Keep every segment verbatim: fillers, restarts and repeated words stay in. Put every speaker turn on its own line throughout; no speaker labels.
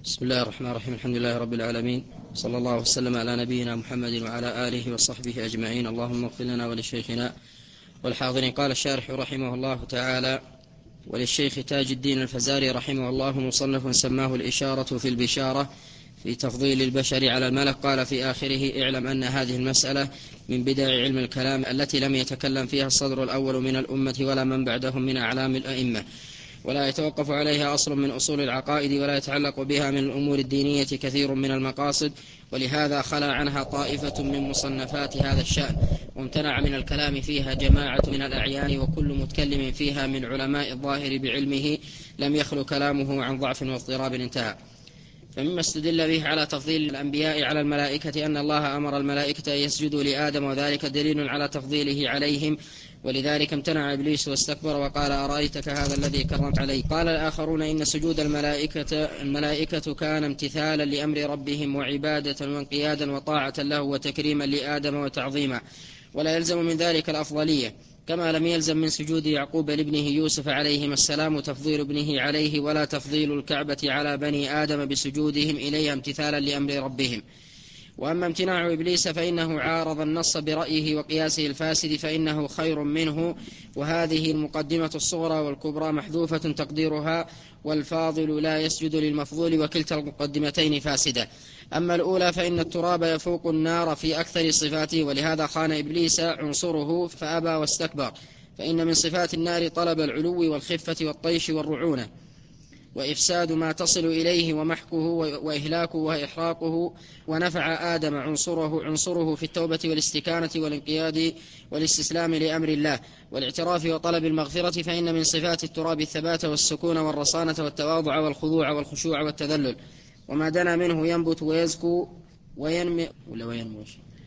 بسم الله الرحمن الرحيم. الحمد لله رب العالمين، صلى الله وسلم على نبينا محمد وعلى آله وصحبه أجمعين. اللهم اغفر لنا ولشيخنا والحاضرين. قال الشارح رحمه الله تعالى: وللشيخ تاج الدين الفزاري رحمه الله مصنف سماه الإشارة في البشارة في تفضيل البشر على الملك. قال في آخره: اعلم أن هذه المسألة من بدع علم الكلام التي لم يتكلم فيها الصدر الأول من الأمة ولا من بعدهم من أعلام الأئمة، ولا يتوقف عليها أصل من أصول العقائد، ولا يتعلق بها من الأمور الدينية كثير من المقاصد، ولهذا خلا عنها طائفة من مصنفات هذا الشأن، وامتنع من الكلام فيها جماعة من الأعيان، وكل متكلم فيها من علماء الظاهر بعلمه لم يخلو كلامه عن ضعف واضطراب. انتهى. فمما استدل به على تفضيل الأنبياء على الملائكة أن الله أمر الملائكة أن يسجدوا لآدم، وذلك دليل على تفضيله عليهم، ولذلك امتنع إبليس واستكبر وقال: أرأيتك هذا الذي كرمت علي. قال الآخرون: إن سجود الملائكة, الملائكة كان امتثالا لأمر ربهم وعبادة وانقيادا وطاعة له وتكريما لآدم وتعظيما، ولا يلزم من ذلك الأفضلية، كما لم يلزم من سجود يعقوب لابنه يوسف عليهما السلام تفضيل ابنه عليه، ولا تفضيل الكعبة على بني آدم بسجودهم إليها امتثالا لأمر ربهم. وأما امتناع إبليس فإنه عارض النص برأيه وقياسه الفاسد، فإنه خير منه. وهذه المقدمة الصغرى والكبرى محذوفة تقديرها: والفاضل لا يسجد للمفضول، وكلتا المقدمتين فاسدة. أما الأولى فإن التراب يفوق النار في أكثر صفاته، ولهذا خان إبليس عنصره فأبى واستكبر، فإن من صفات النار طلب العلو والخفة والطيش والرعونة، وإفساد ما تصل إليه ومحكه وإهلاكه وإحراقه. ونفع آدم عنصره, عنصره في التوبة والاستكانة والانقياد والاستسلام لأمر الله والاعتراف وطلب المغفرة، فإن من صفات التراب الثبات والسكون والرصانة والتواضع والخضوع والخشوع والتذلل. وما دنا منه ينبت ويزكو وينمي ولا وينمو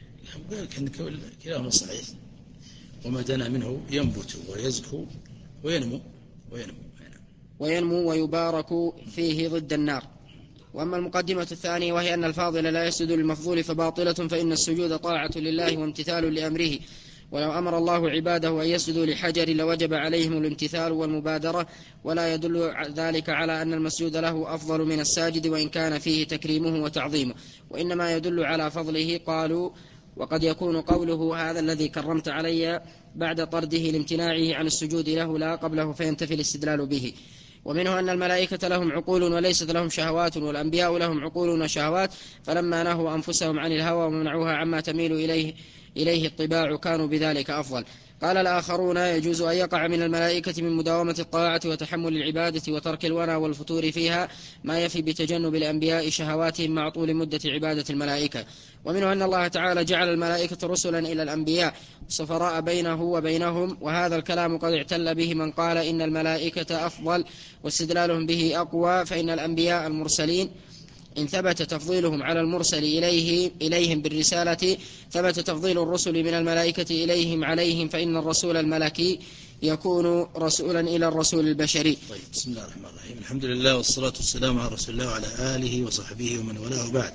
كلاهما صحيح. وما دنا منه ينبت ويزكو وينمو وينمو
وينمو ويبارك فيه ضد النار. وأما المقدمة الثانية وهي أن الفاضل لا يسجد للمفضول فباطلة، فإن السجود طاعة لله وامتثال لأمره، ولو أمر الله عباده أن يسجدوا لحجر لوجب عليهم الامتثال والمبادرة، ولا يدل ذلك على أن المسجود له أفضل من الساجد وإن كان فيه تكريمه وتعظيمه، وإنما يدل على فضله. قالوا: وقد يكون قوله هذا الذي كرمت علي بعد طرده لامتناعه عن السجود له لا قبله، فينتفي الاستدلال به. ومنه أن الملائكة لهم عقول وليست لهم شهوات، والأنبياء لهم عقول وشهوات، فلما نهوا أنفسهم عن الهوى ومنعوها عما تميل إليه, إليه الطباع كانوا بذلك أفضل. قال الآخرون: يجوز أن يقع من الملائكة من مداومة الطاعة وتحمل العبادة وترك الونى والفتور فيها ما يفي بتجنب الأنبياء شهواتهم مع طول مدة عبادة الملائكة. ومنه أن الله تعالى جعل الملائكة رسلا إلى الأنبياء سفراء بينه وبينهم، وهذا الكلام قد اعتل به من قال إن الملائكة أفضل، واستدلالهم به أقوى، فإن الأنبياء المرسلين إن ثبت تفضيلهم على المرسل إليه إليهم بالرسالة ثبت تفضيل الرسل من الملائكة إليهم عليهم، فإن الرسول الملكي يكون رسولا إلى الرسول البشري.
طيب، بسم الله الرحمن الرحيم. الحمد لله والصلاة والسلام على رسول الله وعلى آله وصحبه ومن والاه. بعد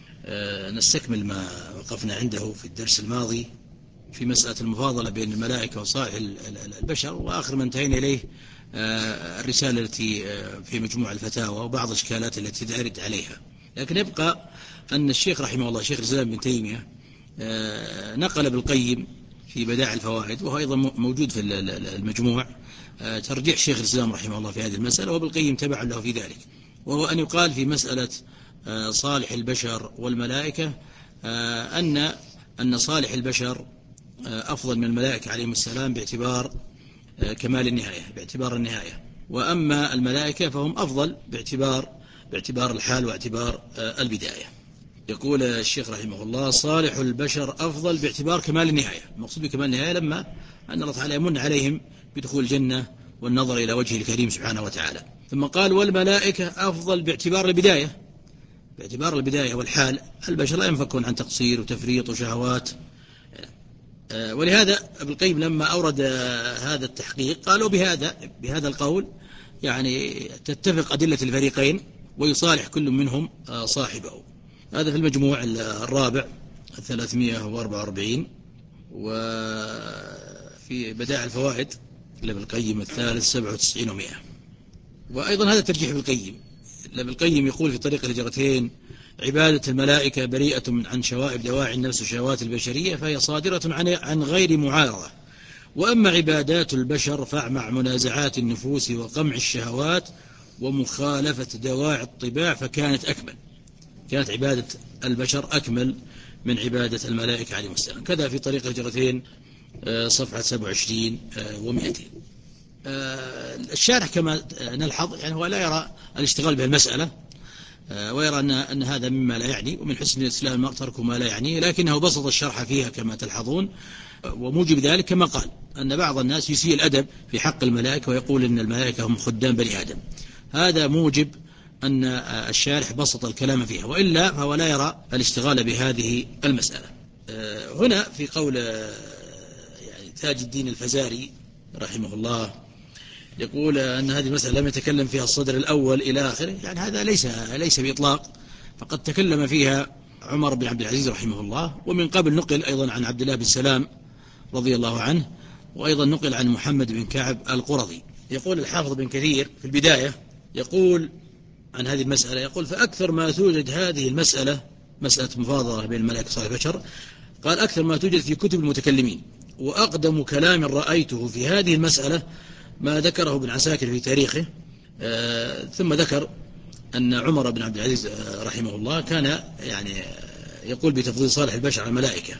أه نستكمل ما وقفنا عنده في الدرس الماضي في مسألة المفاضلة بين الملائكة وصالح البشر، وآخر ما انتهينا إليه أه الرسالة التي في مجموع الفتاوى وبعض الإشكالات التي ترد عليها. لكن يبقى أن الشيخ رحمه الله شيخ الإسلام بن تيمية أه نقل ابن القيم في بدائع الفوائد، وهو أيضا موجود في المجموع ترجيح شيخ الإسلام رحمه الله في هذه المسألة، وابن القيم تبع له في ذلك، وهو أن يقال في مسألة صالح البشر والملائكة أن أن صالح البشر أفضل من الملائكة عليهم السلام باعتبار كمال النهاية، باعتبار النهاية، وأما الملائكة فهم أفضل باعتبار باعتبار الحال واعتبار البداية. يقول الشيخ رحمه الله: صالح البشر أفضل باعتبار كمال النهاية. المقصود بكمال النهاية لما أن الله تعالى يمن عليهم بدخول الجنة والنظر إلى وجهه الكريم سبحانه وتعالى. ثم قال: والملائكة أفضل باعتبار البداية، باعتبار البداية والحال. البشر لا ينفكون عن تقصير وتفريط وشهوات. ولهذا ابن القيم لما أورد هذا التحقيق قالوا بهذا بهذا القول يعني تتفق أدلة الفريقين ويصالح كل منهم صاحبه. هذا في المجموع الرابع ثلاثمائة وأربعة وأربعين، وفي بدائع الفوائد لابن القيم الثالث سبعة وتسعين ومئة. وأيضا هذا ترجيح ابن القيم ابن القيم يقول في طريق الهجرتين: عبادة الملائكة بريئة عن شوائب دواعي النفس وشهوات البشرية، فهي صادرة عن عن غير معارضة. وأما عبادات البشر فمع منازعات النفوس وقمع الشهوات ومخالفة دواعي الطباع فكانت أكمل. كانت عبادة البشر أكمل من عبادة الملائكة عليهم السلام. كذا في طريق الهجرتين صفحة سبعة وعشرين ومئتين. الشارح كما نلحظ يعني هو لا يرى الاشتغال بهالمسألة، ويرى أن, أن هذا مما لا يعني، ومن حسن الإسلام المرء ترك ما لا يعني، لكنه بسط الشرح فيها كما تلحظون. وموجب ذلك كما قال أن بعض الناس يسيء الأدب في حق الملائكة ويقول أن الملائكة هم خدام بني آدم. هذا موجب أن الشارح بسط الكلام فيها، وإلا فهو لا يرى الاشتغال بهذه المسألة. هنا في قول يعني تاج الدين الفزاري رحمه الله يقول أن هذه المسألة لم يتكلم فيها الصدر الأول إلى آخره، يعني هذا ليس ليس بإطلاق، فقد تكلم فيها عمر بن عبد العزيز رحمه الله، ومن قبل نقل أيضا عن عبد الله بن سلام رضي الله عنه، وأيضا نقل عن محمد بن كعب القرظي. يقول الحافظ بن كثير في البداية يقول عن هذه المسألة، يقول: فأكثر ما توجد هذه المسألة، مسألة مفاضلة بين الملائكة وصالح البشر، قال أكثر ما توجد في كتب المتكلمين، وأقدم كلام رأيته في هذه المسألة ما ذكره ابن عساكر في تاريخه. آه ثم ذكر أن عمر بن عبد العزيز آه رحمه الله كان يعني يقول بتفضيل صالح البشر على الملائكة،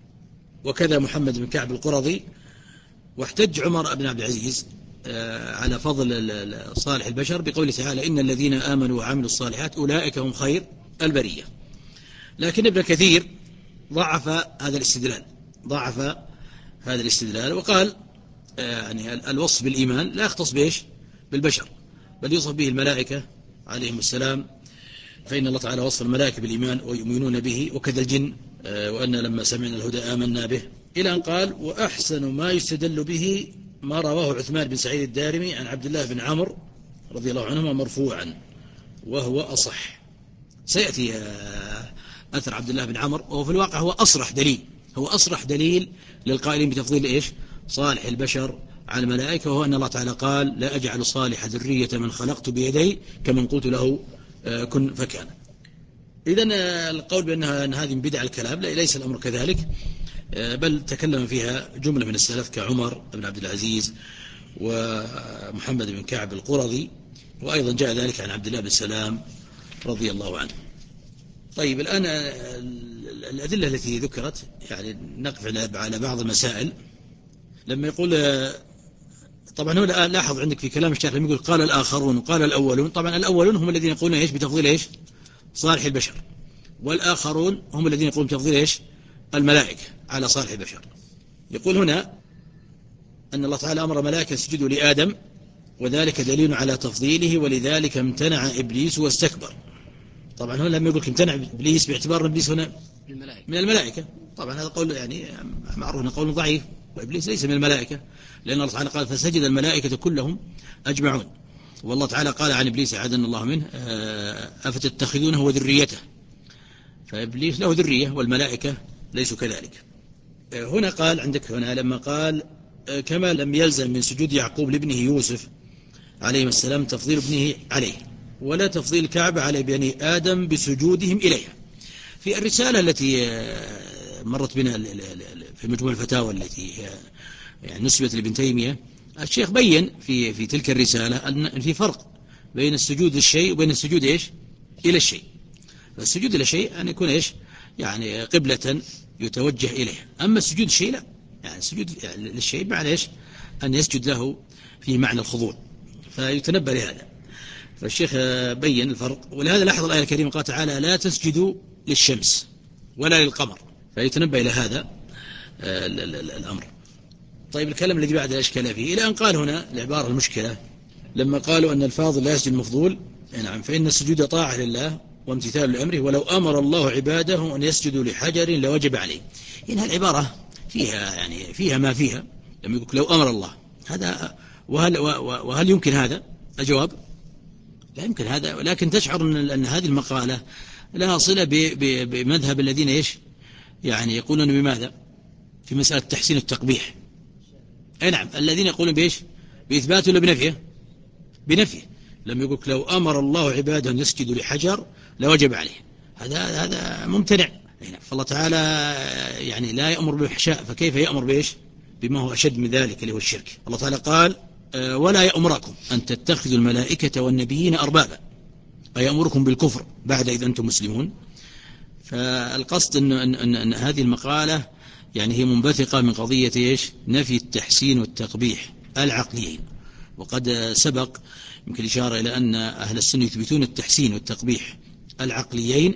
وكذا محمد بن كعب القرظي. واحتج عمر بن عبد العزيز آه على فضل صالح البشر بقوله تعالى: إن الذين آمنوا وعملوا الصالحات أولئك هم خير البرية. لكن ابن كثير ضعف هذا الاستدلال ضعف هذا الاستدلال وقال يعني الوصف بالإيمان لا يختص بإيش بالبشر، بل يوصف به الملائكة عليهم السلام، فإن الله تعالى وصف الملائكة بالإيمان ويؤمنون به، وكذا الجن، وأن لما سمعنا الهدى آمنا به، إلى أن قال: وأحسن ما يستدل به ما رواه عثمان بن سعيد الدارمي عن عبد الله بن عمرو رضي الله عنهما مرفوعا، وهو أصح. سيأتي أثر عبد الله بن عمرو، وهو في الواقع هو أصرح دليل هو أصرح دليل للقائلين بتفضيل إيش صالح البشر على الملائكة، وهو أن الله تعالى قال: لا أجعل صالح ذرية من خلقت بيدي كمن قلت له كن فكان. إذن القول بأن هذه بدع الكلام ليس الأمر كذلك، بل تكلم فيها جملة من السلف كعمر بن عبد العزيز ومحمد بن كعب القرظي، وأيضا جاء ذلك عن عبد الله بن سلام رضي الله عنه. طيب الآن الأدلة التي ذكرت يعني نقف على بعض المسائل. لما يقول طبعا هو لاحظ عندك في كلام الشيخ لما يقول قال الآخرون وقال الأولون، طبعا الأولون هم الذين يقولون إيش بتفضيل إيش صالح البشر، والآخرون هم الذين يقولون بتفضيل إيش الملائكة على صالح البشر. يقول هنا أن الله تعالى أمر ملائكة يسجدوا لآدم، وذلك دليل على تفضيله، ولذلك امتنع إبليس واستكبر. طبعا هنا لما يقول امتنع إبليس باعتبار إبليس هنا من الملائكة، طبعا هذا قول يعني معروف قول ضعيف، وإبليس ليس من الملائكة، لأن الله تعالى قال: فسجد الملائكة كلهم أجمعون. والله تعالى قال عن إبليس أعاذنا الله منه: أفتتخذونه وذريته، فإبليس له ذرية والملائكة ليسوا كذلك. هنا قال عندك هنا لما قال: كما لم يلزم من سجود يعقوب لابنه يوسف عليه السلام تفضيل ابنه عليه، ولا تفضيل الكعبة على بني آدم بسجودهم إليها. في الرسالة التي مرت بنا في مجموع الفتاوى التي يعني نسبت لابن تيمية، الشيخ بين في في تلك الرسالة أن في فرق بين السجود للشيء وبين السجود إيش إلى الشيء. فالسجود إلى شيء أن يكون إيش يعني قبلة يتوجه إليه، أما السجود الشيء لا، يعني السجود للشيء معنى إيش أن يسجد له في معنى الخضوع، فيتنبه لهذا. فالشيخ بين الفرق، ولهذا لاحظ الآية الكريمة قال تعالى: لا تسجدوا للشمس ولا للقمر، فيتنبه إلى هذا الأمر. طيب الكلام الذي بعد الأشكال فيه إلى أن قال هنا العبارة المشكلة لما قالوا أن الفاضل لا يسجد المفضول، نعم، فإن السجود طاعة لله وامتثال لأمره، ولو أمر الله عباده أن يسجدوا لحجر لوجب عليه. إن العبارة فيها يعني فيها ما فيها، لما يقول لو أمر الله هذا، وهل, وهل يمكن هذا؟ الجواب لا يمكن هذا، ولكن تشعر أن هذه المقالة لها صلة بمذهب الذين إيش يعني يقولون بماذا في مسألة تحسين التقبيح. أي نعم، الذين يقولون بإيش بإثبات ولا بنفيه بنفيه لم يقل لو أمر الله عباده أن يسجدوا لحجر لوجب عليه، هذا هذا ممتنع. فالله تعالى يعني لا يأمر بالفحشاء، فكيف يأمر بإيش؟ بما هو أشد من ذلك اللي هو الشرك. الله تعالى قال ولا يأمركم أن تتخذوا الملائكة والنبيين أربابا، أيأمركم بالكفر بعد إذ أنتم مسلمون. فالقصد أن, أن, أن, أن هذه المقالة يعني هي منبثقة من قضية إيش؟ نفي التحسين والتقبيح العقليين. وقد سبق يمكن الإشارة إلى أن أهل السنة يثبتون التحسين والتقبيح العقليين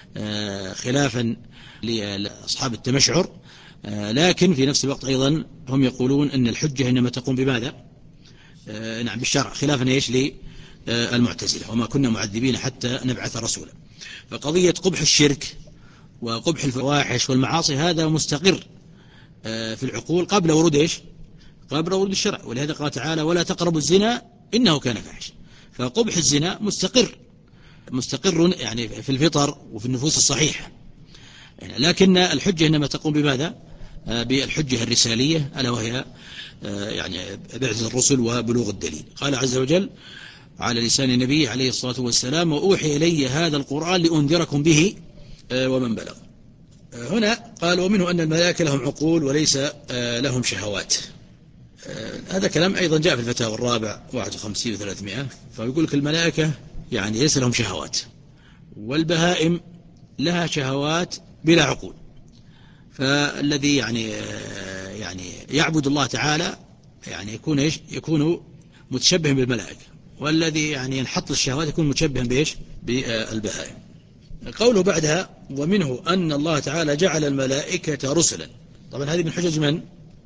خلافا لأصحاب التمشعر، لكن في نفس الوقت أيضا هم يقولون أن الحجة إنما تقوم بماذا؟ نعم بالشرع، خلافا إيش للمعتزلة وما كنا معذبين حتى نبعث رسولا. فقضية قبح الشرك وقبح الفواحش والمعاصي هذا مستقر في العقول قبل ورود إيش؟ قبل ورود الشرع. ولهذا قال تعالى ولا تقربوا الزنا إنه كان فاحشا. فقبح الزنا مستقر مستقر يعني في الفطر وفي النفوس الصحيحة، لكن الحجة إنما تقوم بماذا؟ بالحجة الرسالية ألا وهي يعني بعث الرسل وبلوغ الدليل. قال عز وجل على لسان النبي عليه الصلاة والسلام وأوحي إلي هذا القرآن لأنذركم به ومن بلغ. هنا قال ومنه أن الملائكة لهم عقول وليس لهم شهوات. هذا كلام أيضا جاء في الفتاوى الرابع واحد وخمسين وثلاثمائة، فيقول لك الملائكة يعني ليس لهم شهوات، والبهائم لها شهوات بلا عقول. فالذي يعني يعني يعبد الله تعالى يعني يكون ايش؟ يكون متشبه بالملائكة، والذي يعني ينحط للشهوات يكون متشبه بايش؟ بالبهائم. قوله بعدها ومنه أن الله تعالى جعل الملائكة رسلا. طبعا هذه من حجج من؟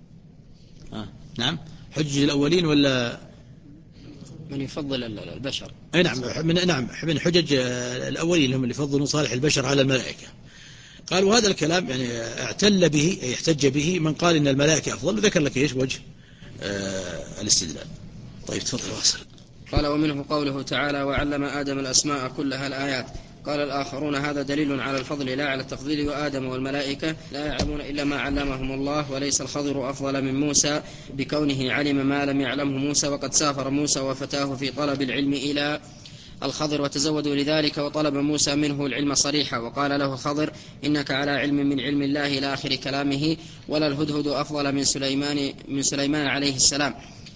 آه. نعم حجج الأولين ولا
من يفضل البشر؟
أي نعم من نعم من حجج الأولين هم اللي يفضلون صالح البشر على الملائكة. قال وهذا الكلام يعني اعتل به يحتج به من قال إن الملائكة أفضل، وذكر لك إيش وجه آه الاستدلال. طيب تفضل واصل.
قال ومنه قوله تعالى وعلم آدم الأسماء كلها الآيات. قال الآخرون هذا دليل على الفضل لا على التفضيل، وآدم والملائكة لا يعلمون إلا ما علمهم الله، وليس الخضر أفضل من موسى بكونه علم ما لم يعلمه موسى، وقد سافر موسى وفتاه في طلب العلم إلى الخضر وتزودوا لذلك، وطلب موسى منه العلم صريحا، وقال له الخضر إنك على علم من علم الله إلى آخر كلامه. ولا الهدهد أفضل من سليمان, من سليمان عليه السلام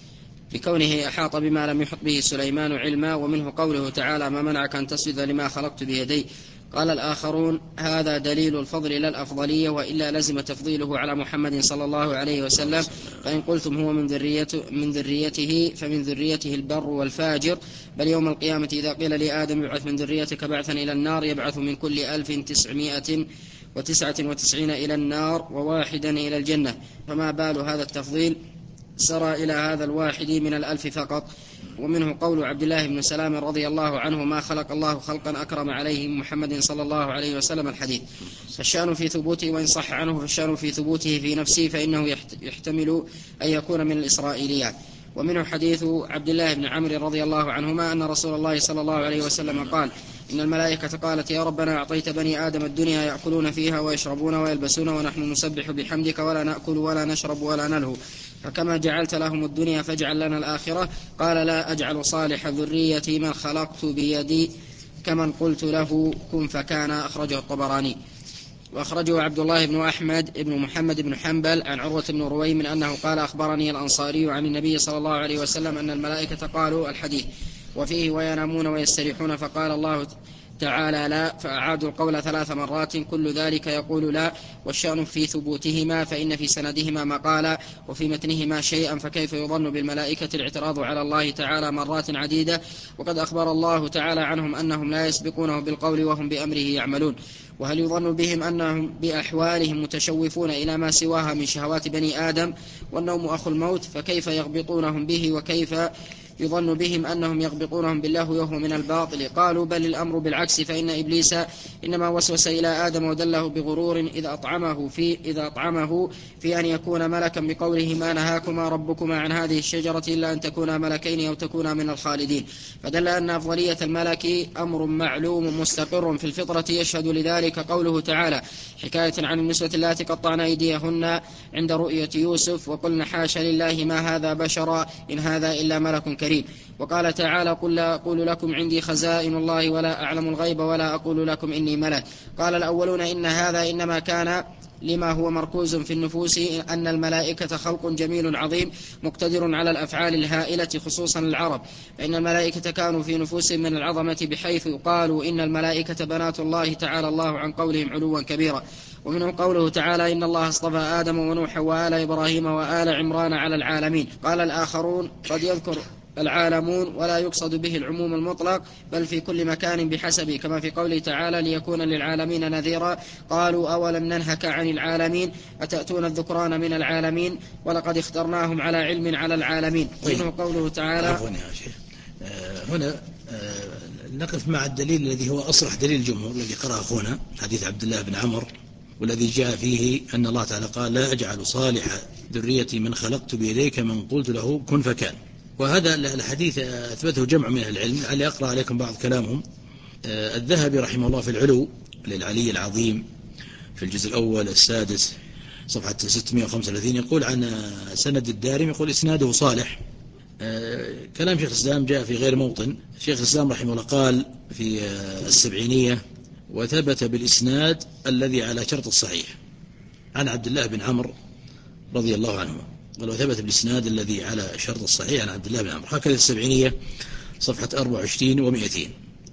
بكونه أحاط بما لم يحط به سليمان علما. ومنه قوله تعالى ما منعك أن تسجد لما خلقت بيدي. قال الآخرون هذا دليل الفضل لا الأفضلية، وإلا لزم تفضيله على محمد صلى الله عليه وسلم. فإن قلتم هو من, ذريته من ذريته فمن ذريته البر والفاجر، بل يوم القيامة إذا قيل لآدم يبعث من ذريتك بعثا إلى النار يبعث من كل ألف تسعمائة وتسعة وتسعين إلى النار وواحدا إلى الجنة، فما بال هذا التفضيل سرى إلى هذا الواحد من الألف فقط. ومنه قول عبد الله بن سلام رضي الله عنه ما خلق الله خلقا أكرم عليه محمد صلى الله عليه وسلم الحديث. فالشأن في ثبوته وإن صح عنه فالشأن في ثبوته في نفسه، فإنه يحتمل أن يكون من الإسرائيليات. ومنه حديث عبد الله بن عمرو رضي الله عنهما أن رسول الله صلى الله عليه وسلم قال إن الملائكة قالت يا ربنا أعطيت بني آدم الدنيا يأكلون فيها ويشربون ويلبسون ونحن نسبح بحمدك ولا نأكل ولا نشرب ولا نلهو، فكما جعلت لهم الدنيا فاجعل لنا الآخرة. قال لا أجعل صالح ذريتي من خلقت بيدي كمن قلت له كن فكان. أخرجه الطبراني. وأخرجه عبد الله بن أحمد بن محمد بن حنبل عن عروة بن رويم من أنه قال أخبرني الأنصاري عن النبي صلى الله عليه وسلم أن الملائكة قالوا الحديث وفيه وينامون ويستريحون، فقال الله تعالى لا، فأعادوا القول ثلاث مرات كل ذلك يقول لا. والشأن في ثبوتهما فإن في سندهما مقالا وفي متنهما شيئا، فكيف يظن بالملائكة الاعتراض على الله تعالى مرات عديدة، وقد أخبر الله تعالى عنهم أنهم لا يسبقونه بالقول وهم بأمره يعملون. وهل يظن بهم أنهم بأحوالهم متشوفون إلى ما سواها من شهوات بني آدم، والنوم أخو الموت، فكيف يغبطونهم به، وكيف يظن بهم أنهم يغبطونهم بالله وهو من الباطل؟ قالوا بل الأمر بالعكس، فإن إبليس إنما وسوس إلى آدم ودله بغرور إذا أطعمه في, إذا أطعمه في أن يكون ملكا بقوله ما نهاكما ربكما عن هذه الشجرة إلا أن تكونا ملكين أو تكونا من الخالدين، فدل أن أفضلية الملك أمر معلوم مستقر في الفطرة. يشهد لذلك قوله تعالى حكاية عن النسوة اللاتي قطعن أيديهن عند رؤية يوسف وقلن حاشا لله ما هذا بشرا إن هذا إلا ملك كريم. وقال تعالى: قل لا أقول لكم عندي خزائن الله ولا أعلم الغيب ولا أقول لكم إني ملك. قال الأولون إن هذا إنما كان لما هو مركوز في النفوس، أن الملائكة خلق جميل عظيم مقتدر على الأفعال الهائلة خصوصا العرب، فإن الملائكة كانوا في نفوسهم من العظمة بحيث قالوا إن الملائكة بنات الله تعالى الله عن قولهم علوا كبيرا. ومنه قوله تعالى: إن الله اصطفى آدم ونوحا وآل إبراهيم وآل عمران على العالمين. قال الآخرون: قد يذكر العالمون ولا يقصد به العموم المطلق، بل في كل مكان بحسبه، كما في قوله تعالى: ليكون للعالمين نذيرا. قالوا: أولم ننهك عن العالمين أتأتون الذكران من العالمين ولقد اخترناهم على علم على العالمين.
طيب.
منه قوله تعالى.
عفوا يا شيخ، آه هنا آه نقف مع الدليل الذي هو أصرح دليل الجمهور الذي قرأ أخونا حديث عبد الله بن عمرو، والذي جاء فيه أن الله تعالى قال: لا أجعل صالح ذريتي من خلقت بيديك من قلت له كن فكان. وهذا الحديث أثبته جمع من أهل العلم. علي أقرأ عليكم بعض كلامهم. الذهبي رحمه الله في العلو للعلي العظيم في الجزء الأول السادس صفحة ستمائة وخمسة وثلاثين يقول عن سند الدارمي يقول: إسناده صالح. كلام شيخ الإسلام جاء في غير موطن. شيخ الإسلام رحمه الله قال في السبعينية: وثبت بالإسناد الذي على شرط الصحيح عن عبد الله بن عمرو رضي الله عنهما. قال: وثبت بالإسناد الذي على شرط الصحيح عن عبد الله بن عمرو. هكذا السبعينية صفحة أربعة وعشرين ومئتين.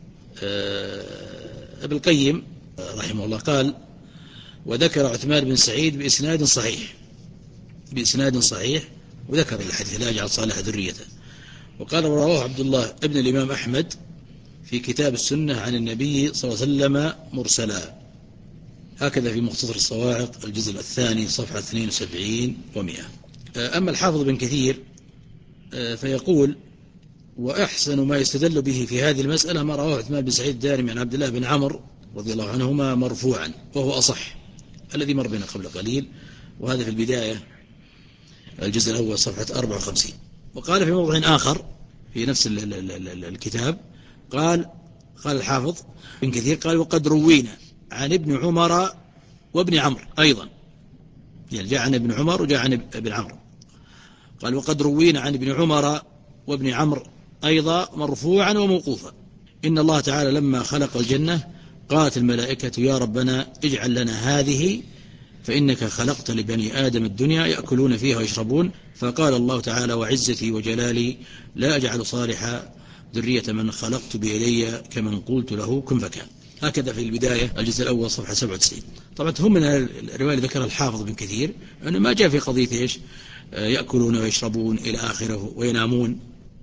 ابن القيم رحمه الله قال: وذكر عثمان بن سعيد بإسناد صحيح بإسناد صحيح وذكر الحديث: لا أجعل صالح ذريته. وقال: رواه عبد الله ابن الإمام أحمد في كتاب السنة عن النبي صلى الله عليه وسلم مرسلا. هكذا في مختصر الصواعق الجزء الثاني صفحة اثنين وسبعين ومئة. أما الحافظ بن كثير فيقول: وأحسن ما يستدل به في هذه المسألة ما رواه عثمان بن سعيد الدارمي عن عبد الله بن عمرو رضي الله عنهما مرفوعا، وهو أصح، الذي مر بنا قبل قليل، وهذا في البداية الجزء الأول صفحة أربعة وخمسين. وقال في موضع آخر في نفس الكتاب قال قال الحافظ بن كثير قال: وقد روينا عن ابن عمر وابن عمرو أيضا، يعني جاء عن ابن عمر وجاء عن ابن عمرو. قال: وقد روينا عن ابن عمر وابن عمرو أيضا مرفوعا وموقوفا: إن الله تعالى لما خلق الجنة قالت الملائكة: يا ربنا اجعل لنا هذه، فإنك خلقت لبني آدم الدنيا يأكلون فيها ويشربون. فقال الله تعالى: وعزتي وجلالي لا أجعل صالح ذرية من خلقت بيدي كمن قلت له كن فكان. هكذا في البداية الجزء الأول صفحة سبعة وتسعين. طبعا هم من الرواية اللي ذكرها الحافظ بن كثير أنه ما جاء في قضية إيش يأكلون ويشربون إلى آخره وينامون.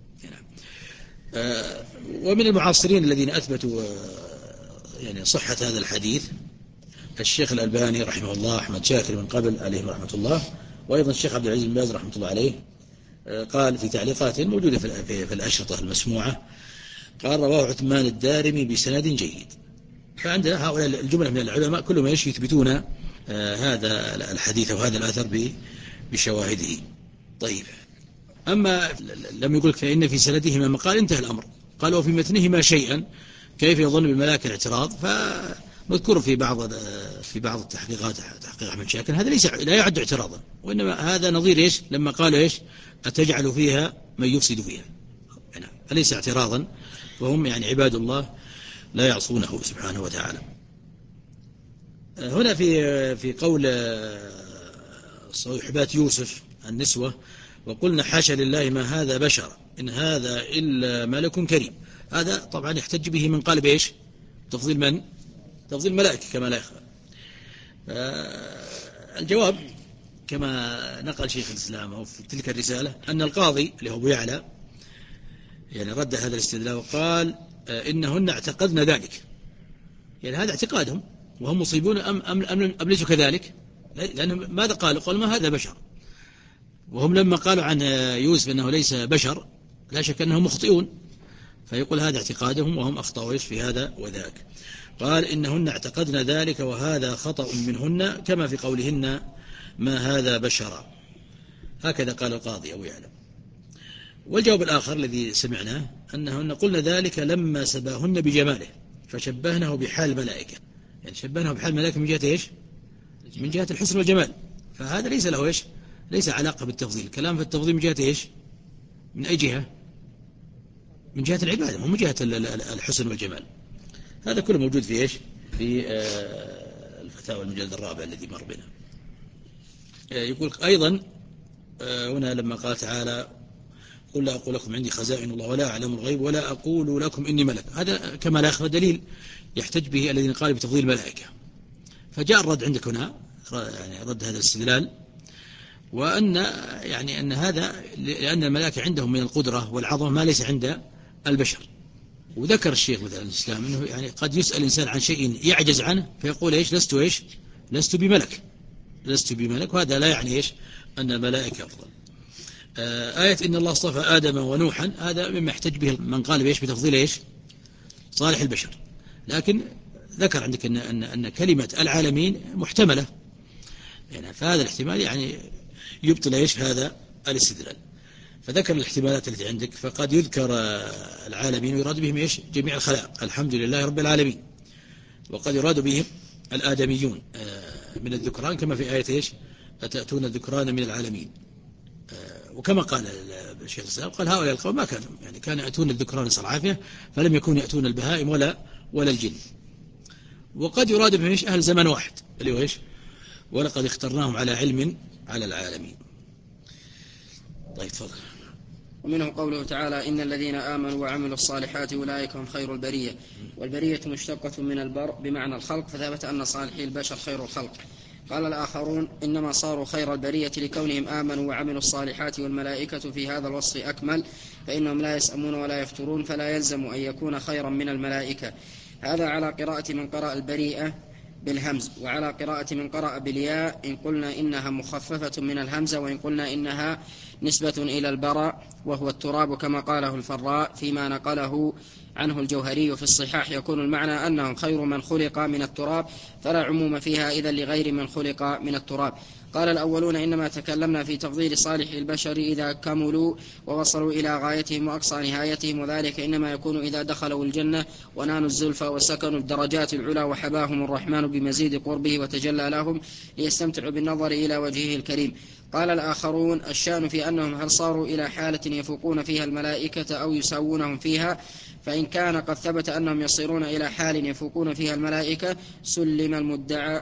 ومن المعاصرين الذين أثبتوا يعني صحة هذا الحديث الشيخ الألباني رحمه الله، أحمد شاكر من قبل عليه رحمة الله، وأيضا الشيخ عبد العزيز بن باز رحمة الله عليه. قال في تعليقات موجودة في الأشرطة المسموعة، قال: رواه عثمان الدارمي بسند جيد. فعند هؤلاء الجملة من العلماء كلهم يثبتون هذا الحديث وهذا الأثر بشواهده. طيب، أما لم يقول فإن في سندهما مقال انتهى الأمر. قال: وفي متنهما شيئا كيف يظن بالملاك الاعتراض؟ فمذكور في بعض في بعض التحقيقات تحقيق أحمد شاكر هذا ليس لا يعد اعتراضا، وإنما هذا نظير إيش لما قالوا إيش أتجعل فيها من يفسد فيها، يعني أليس اعتراضا؟ وهم يعني عباد الله لا يعصونه سبحانه وتعالى. هنا في في قول صحبات يوسف النسوة: وقلنا حاشا لله ما هذا بشر إن هذا إلا ملك كريم. هذا طبعا يحتج به من قال بإيش تفضيل من تفضيل ملائكة كما لا يخفى. الجواب كما نقل شيخ الإسلام أو في تلك الرسالة أن القاضي اللي هو أبو يعلى يعني رد هذا الاستدلال وقال: إنهن اعتقدن ذلك، يعني هذا اعتقادهم وهم مصيبون أم, أم, أم, أم ليسوا كذلك؟ لأن ماذا قالوا؟ قالوا ما هذا بشر. وهم لما قالوا عن يوسف أنه ليس بشر لا شك أنهم مخطئون، فيقول هذا اعتقادهم وهم أخطأوا في هذا وذاك. قال: إنهن اعتقدن ذلك وهذا خطأ منهن كما في قولهن ما هذا بشر. هكذا قال القاضي أبو يعلى. والجواب الآخر الذي سمعناه أنهن قلنا ذلك لما سباهن بجماله فشبهنه بحال الملائكة، يعني شبهنه بحال الملائكة من جهة إيش؟ من جهة الحسن والجمال. فهذا ليس له إيش؟ ليس علاقة بالتفضيل. الكلام في التفضيل من جهة إيش؟ من أي جهة؟ من جهة العبادة ومن جهة الحسن والجمال. هذا كله موجود في إيش؟ في الفتاوى المجلد الرابع الذي مر بنا. يقول أيضا هنا لما قال تعالى قل لا أقول لكم عندي خزائن الله ولا أعلم الغيب ولا أقول لكم إني ملك، هذا كما لا يخفى دليل يحتج به الذين قالوا بتفضيل الملائكة. فجاء الرد عندك هنا، يعني رد هذا الاستدلال، وأن يعني أن هذا لأن الملائكة عندهم من القدرة والعظمة ما ليس عند البشر. وذكر الشيخ مثلا الإسلام أنه يعني قد يسأل الإنسان عن شيء يعجز عنه فيقول إيش لست إيش لست بملك لست بملك وهذا لا يعني إيش أن الملائكة أفضل. آية إن الله اصطفى آدم ونوحا هذا مما يحتج به من قال بإيش بتفضيل إيش صالح البشر، لكن ذكر عندك أن, أن, أن كلمة العالمين محتملة، يعني فهذا الاحتمال يعني يبطل إيش هذا الاستدلال. فذكر الاحتمالات التي عندك، فقد يذكر العالمين ويراد بهم إيش جميع الخلائق الحمد لله رب العالمين، وقد يراد بهم الآدميون من الذكران كما في آية إيش أتأتون الذكران من العالمين. وكما قال الشيخ الإسلام قال هؤلاء القوم ما كانوا يعني كانوا يأتون الذكران نسأل العافية فلم يكونوا يأتون البهائم ولا ولا الجن. وقد يراد بهم إيش أهل زمن واحد اللي هو إيش ولقد اخترناهم على علم على العالمين. طيب تفضل.
ومنه قوله تعالى إن الذين آمنوا وعملوا الصالحات أولئك هم خير البرية، والبرية مشتقة من البر بمعنى الخلق، فثبت أن صالحي البشر خير الخلق. قال الآخرون إنما صاروا خير البرية لكونهم آمنوا وعملوا الصالحات، والملائكة في هذا الوصف أكمل، فإنهم لا يسأمون ولا يفترون، فلا يلزم أن يكون خيرا من الملائكة. هذا على قراءة من قرأ البريئة بالهمز، وعلى قراءة من قرأ بالياء إن قلنا إنها مخففة من الهمزة، وإن قلنا إنها نسبة إلى البراء وهو التراب كما قاله الفراء فيما نقله عنه الجوهري في الصحاح. يكون المعنى أنهم خير من خلق من التراب، فلا عموم فيها إذن لغير من خلق من التراب. قال الأولون إنما تكلمنا في تفضيل صالح البشر إذا كملوا ووصلوا إلى غايتهم وأقصى نهايتهم، وذلك إنما يكون إذا دخلوا الجنة ونالوا الزلفى وسكنوا الدرجات العلى وحباهم الرحمن بمزيد قربه وتجلى لهم ليستمتعوا بالنظر إلى وجهه الكريم. قال الآخرون الشأن في أنهم هل صاروا إلى حالة يفوقون فيها الملائكة أو يساوونهم فيها، فإن كان قد ثبت أنهم يصيرون إلى حال يفوقون فيها الملائكة سلم المدعى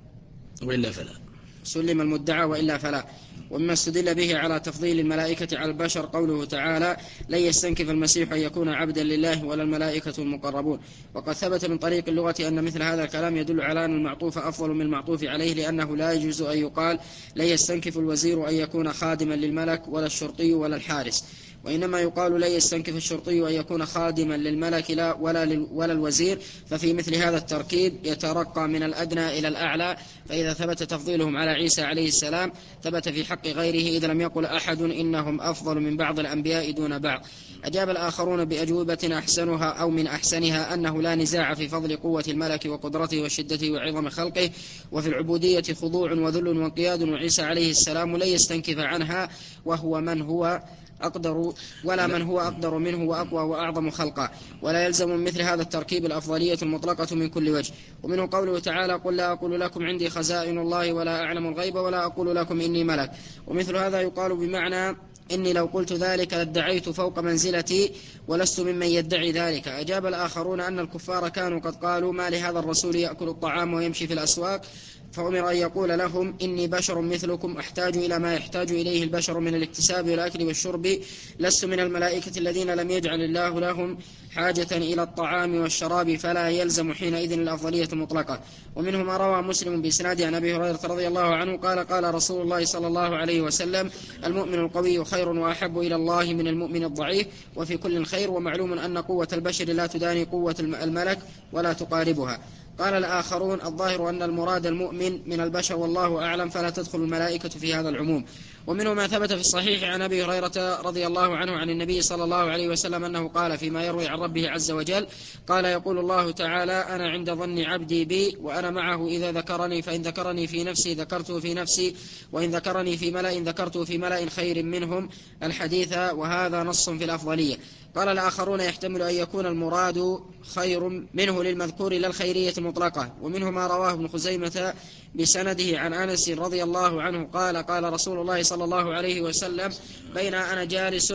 وإلا فلا
سلم المدعى وإلا فلا. ومما استدل به على تفضيل الملائكة على البشر قوله تعالى لن يستنكف المسيح أن يكون عبدا لله ولا الملائكة المقربون. وقد ثبت من طريق اللغة أن مثل هذا الكلام يدل على أن المعطوف أفضل من المعطوف عليه، لأنه لا يجوز أن يقال لن يستنكف الوزير أن يكون خادما للملك ولا الشرطي ولا الحارس، وإنما يقال لا يستنكف الشرطي أن يكون خادما للملك لا ولا, ولا الوزير. ففي مثل هذا التركيب يترقى من الأدنى إلى الأعلى، فإذا ثبت تفضيلهم على عيسى عليه السلام ثبت في حق غيره، إذا لم يقل أحد إنهم أفضل من بعض الأنبياء دون بعض. أجاب الآخرون بأجوبة أحسنها أو من أحسنها أنه لا نزاع في فضل قوة الملك وقدرته وشدته وعظم خلقه، وفي العبودية خضوع وذل وانقياد، وعيسى عليه السلام لا يستنكف عنها وهو من هو أقدر ولا من هو أقدر منه وأقوى وأعظم خلقا، ولا يلزم من مثل هذا التركيب الأفضلية المطلقة من كل وجه. ومنه قوله تعالى قل لا أقول لكم عندي خزائن الله ولا أعلم الغيب ولا أقول لكم إني ملك، ومثل هذا يقال بمعنى إني لو قلت ذلك لادعيت فوق منزلتي ولست ممن يدعي ذلك. أجاب الآخرون أن الكفار كانوا قد قالوا ما لهذا الرسول يأكل الطعام ويمشي في الأسواق، فأمر أن يقول لهم إني بشر مثلكم أحتاج إلى ما يحتاج إليه البشر من الاكتساب والأكل والشرب، لست من الملائكة الذين لم يجعل الله لهم حاجة إلى الطعام والشراب، فلا يلزم حينئذ الأفضلية المطلقة. ومنه ما روى مسلم بإسناد عن أبي هريرة رضي الله عنه قال قال رسول الله صلى الله عليه وسلم المؤمن القوي خير وأحب إلى الله من المؤمن الضعيف، وفي كل خير، ومعلوم أن قوة البشر لا تداني قوة الملك ولا تقاربها. قال الآخرون الظاهر أن المراد المؤمن من البشر والله أعلم، فلا تدخل الملائكة في هذا العموم. ومنه ما ثبت في الصحيح عن أبي هريرة رضي الله عنه عن النبي صلى الله عليه وسلم أنه قال فيما يروي عن ربه عز وجل قال يقول الله تعالى أنا عند ظن عبدي بي وأنا معه إذا ذكرني، فإن ذكرني في نفسي ذكرته في نفسي، وإن ذكرني في ملأ ذكرته في ملأ خير منهم الحديث، وهذا نص في الأفضلية. قال الآخرون يحتمل أن يكون المراد خير منه للمذكور لا الخيرية المطلقة. ومنه ما رواه ابن خزيمة بسنده عن أنس رضي الله عنه قال قال رسول الله صلى الله عليه وسلم بين أنا جالس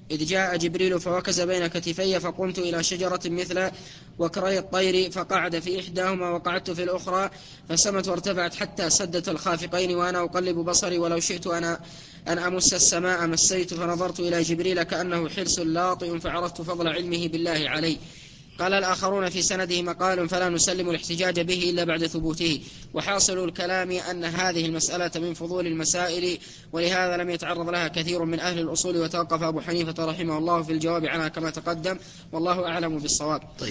إذ جاء جبريل فوكز بين كتفي فقمت إلى شجرة مثل وكري الطير فقعد في إحداهما وقعدت في الأخرى فسمت وارتفعت حتى سدت الخافقين وأنا أقلب بصري ولو شئت أنا أن أمس السماء مسيت فنظرت إلى جبريل كأنه حرص لاطئ فعرفت فضل علمه بالله علي. قال الآخرون في سنده مقال فلا نسلم الاحتجاج به إلا بعد ثبوته. وحاصل الكلام أن هذه المسألة من فضول المسائل ولهذا لم يتعرض لها كثير من أهل الأصول وتوقف أبو حنيفة رحمه الله في الجواب عنها كما تقدم والله أعلم بالصواب.
طيب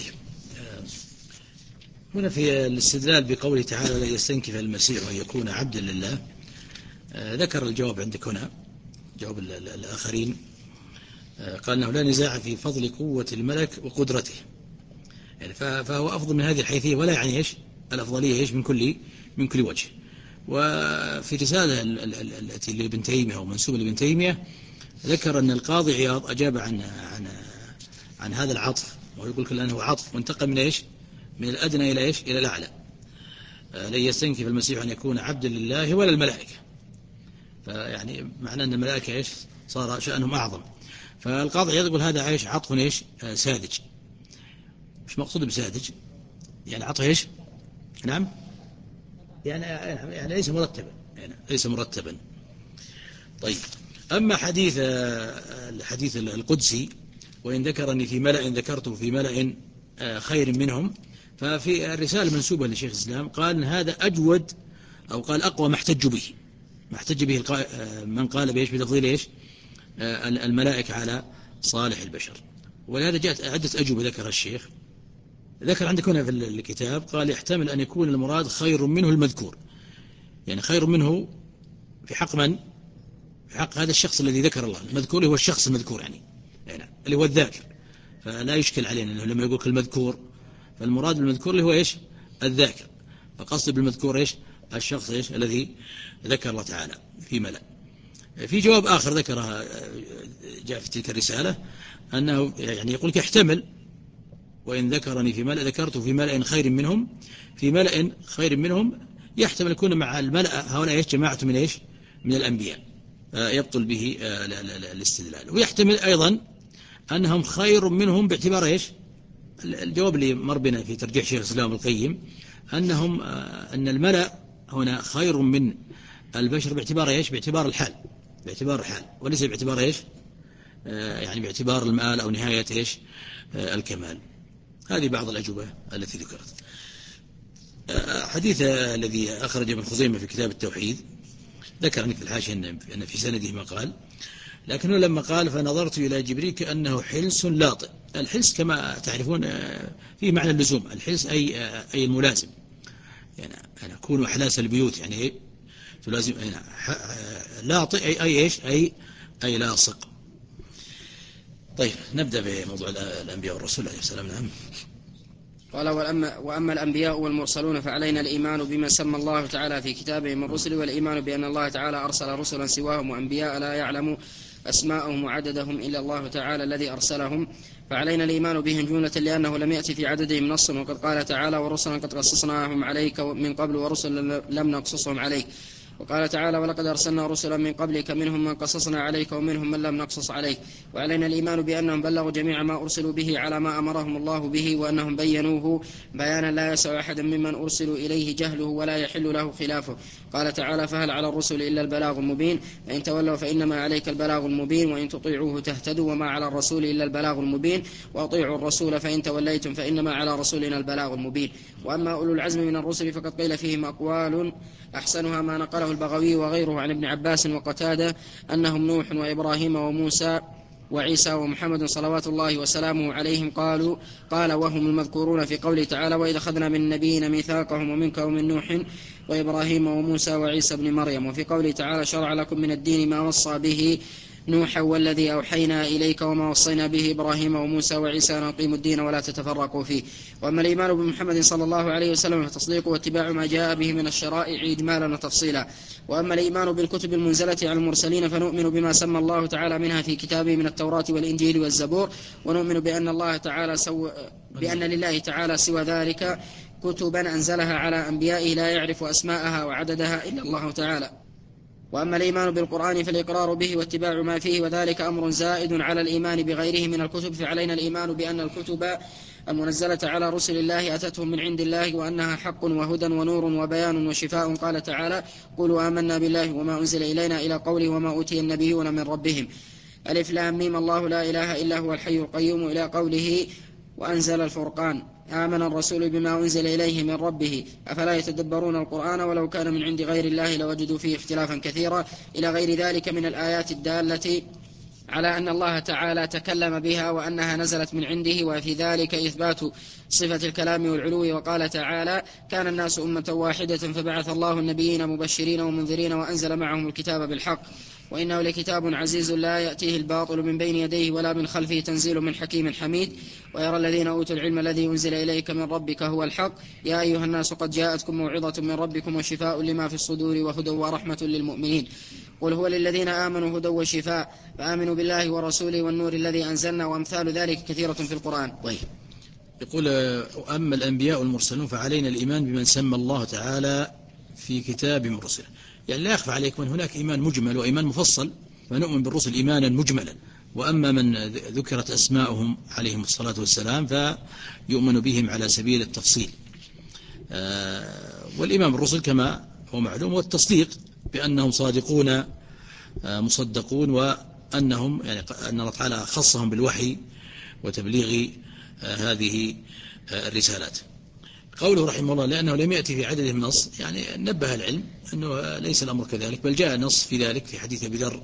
هنا في الاستدلال بقوله تعالى لا يستنكف المسيح أن يكون عبدا لله ذكر الجواب عندك هنا جواب الآخرين قال أنه لا نزاع في فضل قوة الملك وقدرته يعني فهو أفضل من هذه الحيثية ولا يعني إيش الأفضلية إيش من كل من كل وجه. وفي رسالة التي لابن تيمية أو منسوبة لابن تيمية ذكر أن القاضي عياض أجاب عن عن عن هذا العطف ويقول كل أنه عطف وانتقل من إيش من الأدنى إلى إيش إلى الأعلى. لن يستنكف المسيح أن يكون عبدا لله ولا الملائكة فيعني معنى أن الملائكة إيش صار شأنهم أعظم. فالقاضي عياض يقول هذا إيش عطف إيش ساذج. مش مقصود بساذج يعني عطف إيش نعم يعني يعني ليس مرتبا يعني ليس مرتبا. طيب أما حديث الحديث القدسي وإن ذكرني في ملأ ذكرته في ملأ خير منهم ففي الرسالة منسوبة لشيخ الإسلام قال هذا أجود أو قال أقوى ما احتج به ما احتج به من قال بإيش بتفضيل إيش الملائكة على صالح البشر. ولهذا جاءت عدة أجوبة ذكر الشيخ. ذكر عندك هنا في الكتاب قال يحتمل أن يكون المراد خير منه المذكور يعني خير منه في حق من في حق هذا الشخص الذي ذكر الله المذكور هو الشخص المذكور يعني, يعني اللي هو الذاكر فلا يشكل علينا أنه لما يقول المذكور فالمراد بالمذكور اللي هو إيش الذاكر فقصد بالمذكور إيش الشخص إيش الذي ذكر الله تعالى في ملأ. في جواب آخر ذكرها جاء في تلك الرسالة أنه يعني يقول يحتمل وإن ذكرني في ملأ ذكرته في ملأ خير منهم في ملأ خير منهم يحتمل يكون مع الملأ هؤلاء إيش جماعة من إيش من الأنبياء يبطل به الاستدلال. ويحتمل أيضا أنهم خير منهم باعتبار إيش الجواب اللي مر بنا في ترجيح شيخ الإسلام القيم أنهم أن الملأ هنا خير من البشر باعتبار إيش باعتبار الحال باعتبار الحال وليس باعتبار إيش يعني باعتبار المآل أو نهاية إيش الكمال. هذه بعض الأجوبة التي ذكرت. حديث الذي أخرج ابن خزيمة في كتاب التوحيد ذكر عنك في الحاشية أن في سنده ما قال لكنه لما قال فنظرت إلى جبريل كأنه حلس لاطئ. الحلس كما تعرفون فيه معنى اللزوم الحلس أي أي الملازم يعني أنا أكون أحلاس البيوت يعني تلازم لاطئ أي أي إيش أي أي لاصق. طيب نبدأ بموضوع الأنبياء والرسول عليه السلام. نعم.
قال وأما, وأما الأنبياء والمرسلون فعلينا الإيمان بما سمى الله تعالى في كتابه من الرسل والإيمان بأن الله تعالى أرسل رسلا سواهم وأنبياء لا يعلم أسماءهم وعددهم إلا الله تعالى الذي أرسلهم فعلينا الإيمان بهم جملة لأنه لم يأتي في عددهم نص وقد قال تعالى ورسلا قد قصصناهم عليك من قبل ورسلا لم نقصصهم عليك. وقال تعالى ولقد أرسلنا رسلا من قبلك منهم من قصصنا عليك ومنهم من لم نقصص عليك. وعلينا الإيمان بأنهم بلغوا جميع ما أرسلوا به على ما أمرهم الله به وأنهم بينوه بيانا لا يسع أحد ممن أرسلوا إليه جهله ولا يحل له خلافه. قال تعالى فهل على الرسل إلا البلاغ المبين فإن تولوا فإنما عليك البلاغ المبين وإن تطيعوه تهتدوا وما على الرسول إلا البلاغ المبين وأطيعوا الرسول فإن توليتم فإنما على رسولنا البلاغ المبين. وأما أولو العزم من الرسل فقد قيل فيهم أقوال أحسنها ما نقله البغوي وغيره عن ابن عباس وقتادة أنهم نوح وإبراهيم وموسى وعيسى ومحمد صلوات الله وسلامه عليهم قالوا قال وهم المذكورون في قوله تعالى وإذا أخذنا من النبيين ميثاقهم ومنك ومن نوح وإبراهيم وموسى وعيسى بن مريم. وفي قوله تعالى شرع لكم من الدين ما وصى به نوحا والذي أوحينا إليك وما وصينا به إبراهيم وموسى وعيسى أن أقيموا الدين ولا تتفرقوا فيه. وأما الإيمان بمحمد صلى الله عليه وسلم فتصديقه واتباع ما جاء به من الشرائع إجمالا وتفصيلا. وأما الإيمان بالكتب المنزلة على المرسلين فنؤمن بما سمى الله تعالى منها في كتابه من التوراة والإنجيل والزبور ونؤمن بأن الله تعالى سو... بأن لله تعالى سوى ذلك كتبا أنزلها على أنبيائه لا يعرف أسماءها وعددها إلا الله تعالى. وأما الإيمان بالقرآن فالإقرار به واتباع ما فيه، وذلك أمر زائد على الإيمان بغيره من الكتب. فعلينا الإيمان بأن الكتب المنزلة على رسل الله أتتهم من عند الله، وأنها حق وهدى ونور وبيان وشفاء. قال تعالى: قولوا آمنا بالله وما أنزل إلينا، إلى قوله: وما أوتي النبيون من ربهم. ألف لام ميم الله لا إله إلا هو الحي القيوم، إلى قوله: وأنزل الفرقان. آمن الرسول بما أنزل إليه من ربه، أفلا يتدبرون القرآن ولو كان من عند غير الله لوجدوا فيه اختلافا كثيرا، إلى غير ذلك من الآيات الدالة على أن الله تعالى تكلم بها وأنها نزلت من عنده. وفي ذلك إثبات صفة الكلام والعلو. وقال تعالى: كان الناس أمة واحدة فبعث الله النبيين مبشرين ومنذرين وأنزل معهم الكتاب بالحق وإنه لكتاب عزيز لا يأتيه الباطل من بين يديه ولا من خلفه، تنزيل من حكيم حميد. ويرى الذين أوتوا العلم الذي أنزل إليك من ربك هو الحق، يا أيها الناس قد جاءتكم موعظة من ربكم وشفاء لما في الصدور وهدى ورحمة للمؤمنين. قل هو للذين آمنوا هدى وشفاء، فآمنوا بالله ورسوله والنور الذي أنزلنا. وأمثال ذلك كثيرة في القرآن.
طيب، يقول: أما الأنبياء والمرسلون فعلينا الإيمان بمن سمى الله تعالى في كتاب من رسله. يعني لا يخفى عليكم أن هناك إيمان مجمل وإيمان مفصل، فنؤمن بالرسل إيمانا مجملا. وأما من ذكرت أسماؤهم عليهم الصلاة والسلام فيؤمن بهم على سبيل التفصيل. والإيمان بالرسل كما هو معلوم هو التصديق بأنهم صادقون مصدقون، وأنهم يعني أن الله تعالى خصهم بالوحي وتبليغ هذه الرسالات. قوله رحمه الله: لأنه لم يأتي في عدد النص، يعني نبه العلم أنه ليس الأمر كذلك، بل جاء نص في ذلك في حديث أبي ذر.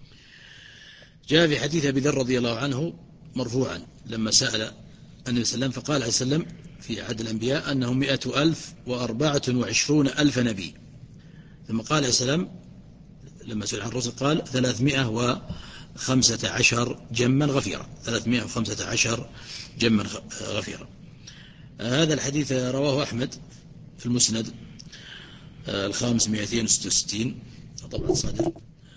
جاء في حديث أبي ذر رضي الله عنه مرفوعا لما سأل النبي صلى الله عليه وسلم فقال عليه السلام في عدد الأنبياء أنهم مئة ألف وأربعة وعشرون ألف نبي. ثم قال عليه السلام لما سئل عن الرسل قال: ثلاثمائة وخمسة عشر جما غفيرا. ثلاثمائة وخمسة عشر جما غفيرا. هذا الحديث رواه أحمد في المسند الخامس مئتين وستة وستين طبعا صادر،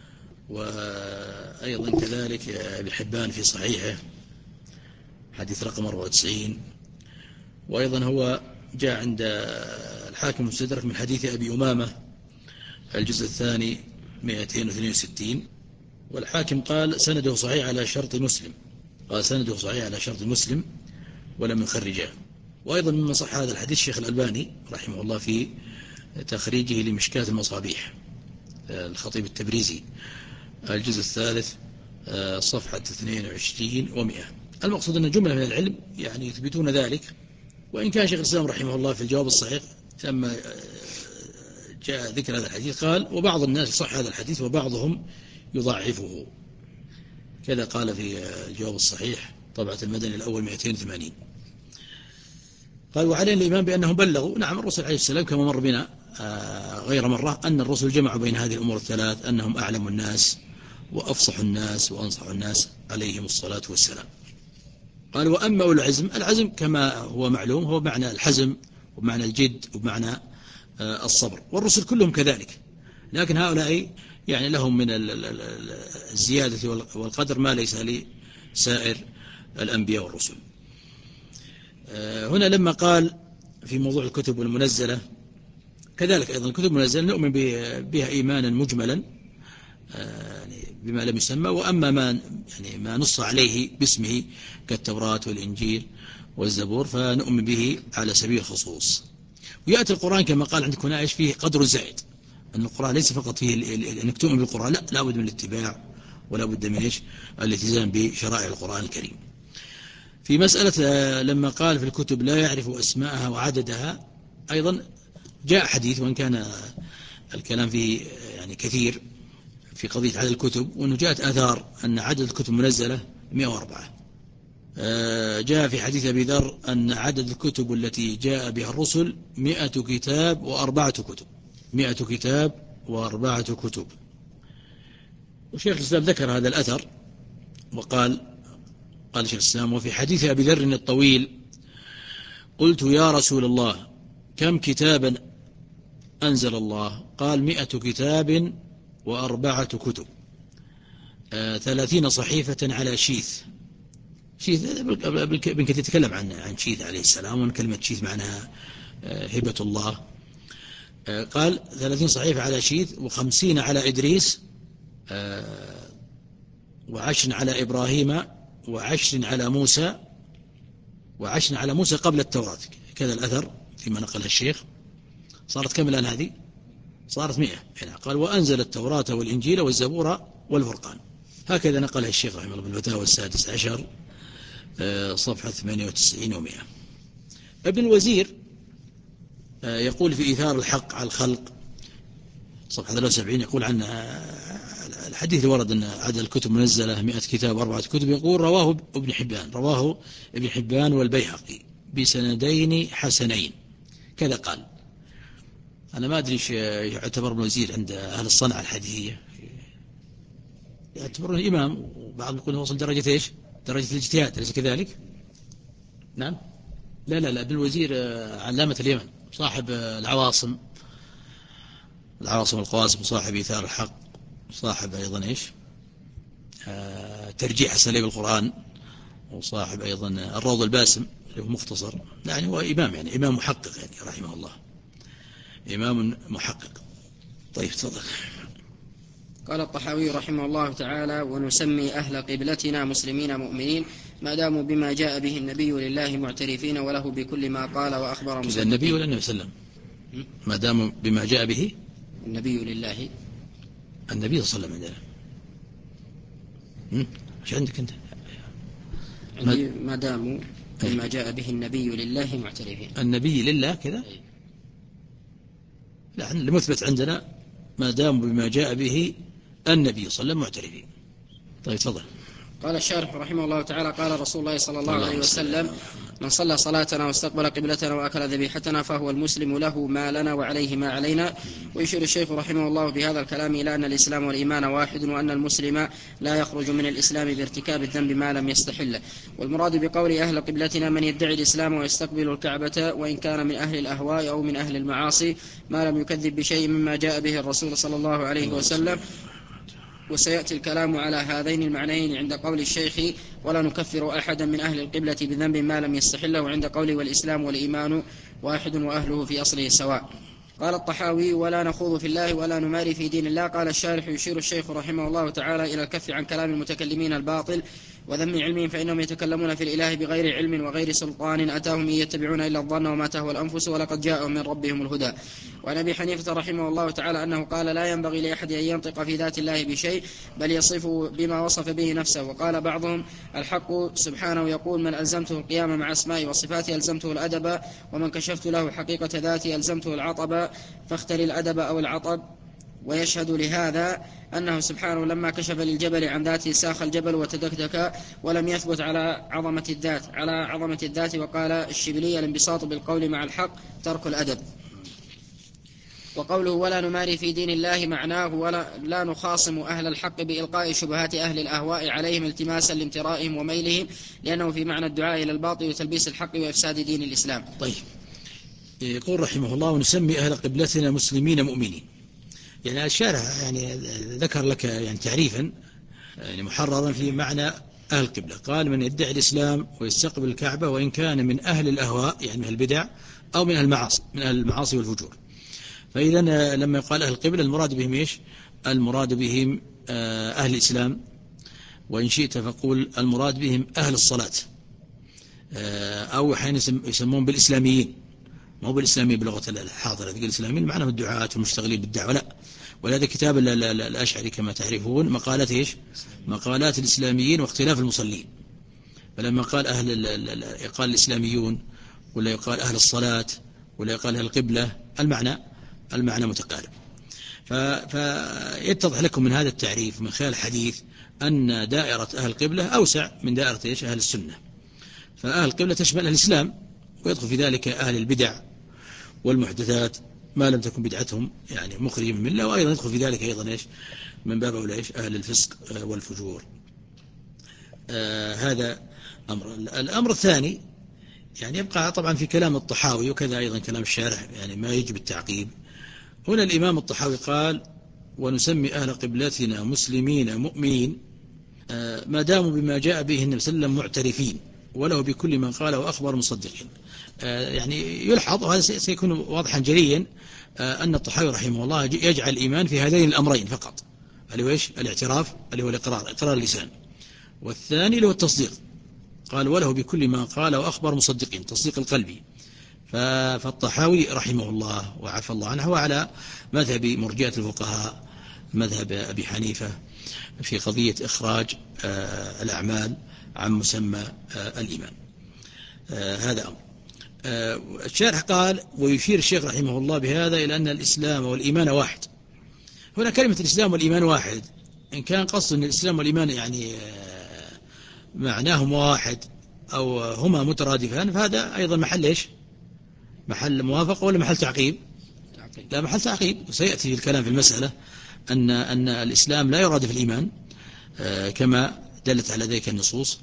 وأيضا كذلك ابن حبان في صحيحه حديث رقم أربعة وتسعين. وأيضا هو جاء عند الحاكم المستدرك من حديث أبي أمامة الجزء الثاني مئتين واثنين وستين. والحاكم قال: سنده صحيح على شرط مسلم. قال: سنده صحيح على شرط مسلم ولم يخرجه. وأيضا مما صح هذا الحديث الشيخ الألباني رحمه الله في تخريجه لمشكاة المصابيح، الخطيب التبريزي الجزء الثالث صفحة اثنين وعشرين ومئة. المقصود أن جملة من العلم يعني يثبتون ذلك، وإن كان شيخ الإسلام رحمه الله في الجواب الصحيح لما جاء ذكر هذا الحديث قال: وبعض الناس صح هذا الحديث وبعضهم يضعفه. كذا قال في الجواب الصحيح طبعة المدني الأول مئتين وثمانين. قال: وعلينا الإيمان بأنهم بلغوا. نعم، الرسول عليه السلام كما مر بنا غير مرة أن الرسل جمعوا بين هذه الأمور الثلاث، أنهم أعلم الناس وأفصح الناس وأنصح الناس عليهم الصلاة والسلام. قال: وأما أولو العزم، العزم كما هو معلوم هو معنى الحزم ومعنى الجد ومعنى الصبر، والرسل كلهم كذلك، لكن هؤلاء يعني لهم من الزيادة والقدر ما ليس لسائر الأنبياء والرسل. هنا لما قال في موضوع الكتب المنزلة كذلك أيضا الكتب المنزلة نؤمن بها إيمانا مجملا بما لم يسمى، وأما ما يعني ما نص عليه باسمه كالتوراة والإنجيل والزبور فنؤمن به على سبيل الخصوص. ويأتي القرآن كما قال عندك هنا إيش فيه قدر زائد، أن القرآن ليس فقط فيه أنك تؤمن بالقرآن، لا لا بد من الاتباع ولا بد من إيش الالتزام بشرائع القرآن الكريم. في مسألة لما قال في الكتب لا يعرف أسماءها وعددها، أيضا جاء حديث وإن كان الكلام فيه يعني كثير في قضية عدد الكتب، وأنه جاءت آثار أن عدد الكتب منزلة مئة وأربعة. جاء في حديث أبي ذر أن عدد الكتب التي جاء بها الرسل مئة كتاب وأربعة كتب. مئة كتاب وأربعة كتب. وشيخ الإسلام ذكر هذا الأثر وقال: قال شيخ الإسلام: وفي حديث أبي ذر الطويل قلت يا رسول الله كم كتابا أنزل الله؟ قال: مئة كتاب وأربعة كتب، آه ثلاثين صحيفة على شيث. شيث ابن كثير يتكلم عن عن شيث عليه السلام، وأن كلمة شيث معناها آه هبة الله. قال ثلاثين صحيفة على شيث وخمسين على إدريس وعشر على إبراهيم وعشر على موسى وعشر على موسى قبل التوراة. كذا الأثر فيما نقله الشيخ. صارت كم الآن هذه؟ صارت مئة. قال وأنزل التوراة والإنجيل والزبور والفرقان. هكذا نقله الشيخ رحمه الله بالفتاوى السادس عشر صفحة ثمانية وتسعين ومئة. ابن الوزير يقول في إيثار الحق على الخلق صفحة ثلاثة وسبعين يقول عن الحديث اللي ورد أن عدد الكتب منزلة مئة كتاب وأربعة كتب، يقول رواه ابن حبان رواه ابن حبان والبيهقي بسندين حسنين. كذا قال. أنا ما أدري ايش يعتبر ابن الوزير عند أهل الصنعة الحديثية، يعتبرون إمام، وبعض يقول وصل درجة إيش؟ درجة الاجتهاد، أليس كذلك؟ نعم. لا لا لا ابن الوزير علامة اليمن، صاحب العواصم العواصم القواسم، صاحب إيثار الحق، صاحب أيضا إيش آه ترجيح أساليب القرآن، وصاحب أيضا الروض الباسم اللي هو مختصر. يعني هو إمام، يعني إمام محقق يعني رحمه الله، إمام محقق. طيب تفضل.
قال الطحاوي رحمه الله تعالى: ونسمي أهل قبلتنا مسلمين مؤمنين ما داموا بما جاء به النبي لله معترفين وله بكل ما قال وأخبر
مصدقين. النبي ولا النبي صلى الله عليه وسلم؟ ما داموا بما جاء به
النبي لله،
النبي صلى الله عليه وسلم عندنا. ايش عندك انت؟
عندي ما داموا بما جاء به النبي لله معترفين.
النبي لله كذا؟ لا، المثبت عندنا ما داموا بما جاء به النبي صلى الله عليه وسلم معترفين. طيب تفضل.
قال الشارح رحمه الله تعالى: قال رسول الله صلى الله عليه وسلم: من صلى صلاتنا واستقبل قبلتنا وأكل ذبيحتنا فهو المسلم له ما لنا وعليه ما علينا. ويشير الشيخ رحمه الله بهذا الكلام إلى أن الإسلام والإيمان واحد، وأن المسلم لا يخرج من الإسلام بارتكاب الذنب ما لم يستحله. والمراد بقول أهل قبلتنا من يدعي الإسلام ويستقبل الكعبة وإن كان من أهل الأهواء أو من أهل المعاصي ما لم يكذب بشيء مما جاء به الرسول صلى الله عليه وسلم. وسيأتي الكلام على هذين المعنيين عند قول الشيخ: ولا نكفر أحدا من أهل القبلة بذنب ما لم يستحله، وعند قوله: والإسلام والإيمان واحد وأهله في أصله سواء. قال الطحاوي: ولا نخوض في الله ولا نماري في دين الله. قال الشارح: يشير الشيخ رحمه الله تعالى إلى الكف عن كلام المتكلمين الباطل وذم علمهم، فإنهم يتكلمون في الإله بغير علم وغير سلطان أتاهم، إن يتبعون إلا الظن وما تهوى الأنفس ولقد جاءهم من ربهم الهدى. وعن أبي حنيفة رحمه الله تعالى أنه قال: لا ينبغي لأحد أن ينطق في ذات الله بشيء بل يصفه بما وصف به نفسه. وقال بعضهم: الحق سبحانه يقول: من ألزمته القيام مع أسمائي وصفاتي ألزمته الأدب، ومن كشفت له حقيقة ذاتي ألزمته العطب، فاختر الأدب أو العطب. ويشهد لهذا أنه سبحانه لما كشف للجبل عن ذاته ساخ الجبل وتدكدك، ولم يثبت على عظمة الذات على عظمة الذات. وقال الشبلي: الانبساط بالقول مع الحق ترك الأدب. وقوله: ولا نماري في دين الله معناه ولا لا نخاصم أهل الحق بإلقاء شبهات أهل الأهواء عليهم التماسا لامترائهم وميلهم، لأنه في معنى الدعاء إلى الباطل وتلبيس الحق وإفساد دين الإسلام.
طيب، يقول رحمه الله: ونسمي أهل قبلتنا مسلمين مؤمنين. يعني الشارح يعني ذكر لك يعني تعريفا يعني محررا في معنى أهل القبلة. قال: من يدعي الإسلام ويستقبل الكعبة وإن كان من أهل الأهواء، يعني من البدع، أو من أهل المعاصي من أهل المعاصي والفجور. فإذا لما يقال أهل القبلة المراد بهم إيش؟ المراد بهم أهل الإسلام، وإن شئت فقول المراد بهم أهل الصلاة، أو أحيانا يسمون بالإسلاميين، ما هو بالإسلاميين بلغة الحاضرة، تقول الإسلاميين معناهم الدعاة والمشتغلين بالدعوة، لا. ولهذا كتاب الأشعري كما تعرفون مقالات إيش؟ مقالات الإسلاميين واختلاف المصلين. فلما قال أهل يقال الإسلاميون، ولا يقال أهل الصلاة، ولا يقال أهل القبلة، المعنى المعنى متقارب. فيتضح لكم من هذا التعريف من خلال الحديث أن دائرة أهل القبلة أوسع من دائرة إيش؟ أهل السنة. فأهل القبلة تشمل الإسلام، ويدخل في ذلك أهل البدع والمحدثات ما لم تكن بدعتهم يعني مخرجة من الله، وأيضا يدخل في ذلك أيضا إيش؟ من باب أولى إيش؟ أهل الفسق والفجور. آه هذا أمر. الأمر الثاني يعني يبقى طبعا في كلام الطحاوي وكذا أيضا كلام الشارح يعني ما يجب التعقيب. هنا الإمام الطحاوي قال: ونسمي أهل قبلتنا مسلمين مؤمنين آه ما داموا بما جاء به النبي صلى الله عليه وسلم معترفين. وله بكل ما قاله أخبر مصدقين. يعني يلحظ، وهذا سيكون واضحا جليا، أن الطحاوي رحمه الله يجعل الإيمان في هذين الأمرين فقط، اللي هو إيش؟ الاعتراف، اللي هو الإقرار، إقرار اللسان، والثاني اللي هو التصديق. قال وله بكل ما قاله أخبر مصدقين، تصديق القلبي. فالطحاوي رحمه الله وعفى الله عنه هو على مذهب مرجئة الفقهاء، مذهب أبي حنيفة، في قضية إخراج الأعمال عن مسمى الإيمان. هذا أمر. الشارح قال ويشير الشيخ رحمه الله بهذا إلى أن الإسلام والإيمان واحد. هنا كلمة الإسلام والإيمان واحد، إن كان قصد أن الإسلام والإيمان يعني معناهما واحد أو هما مترادفان، فهذا أيضا محل إيش؟ محل موافقة ولا محل تعقيب؟ لا، محل تعقيب. وسيأتي الكلام في المسألة أن أن الإسلام لا يرادف الإيمان كما دلت على ذلك النصوص.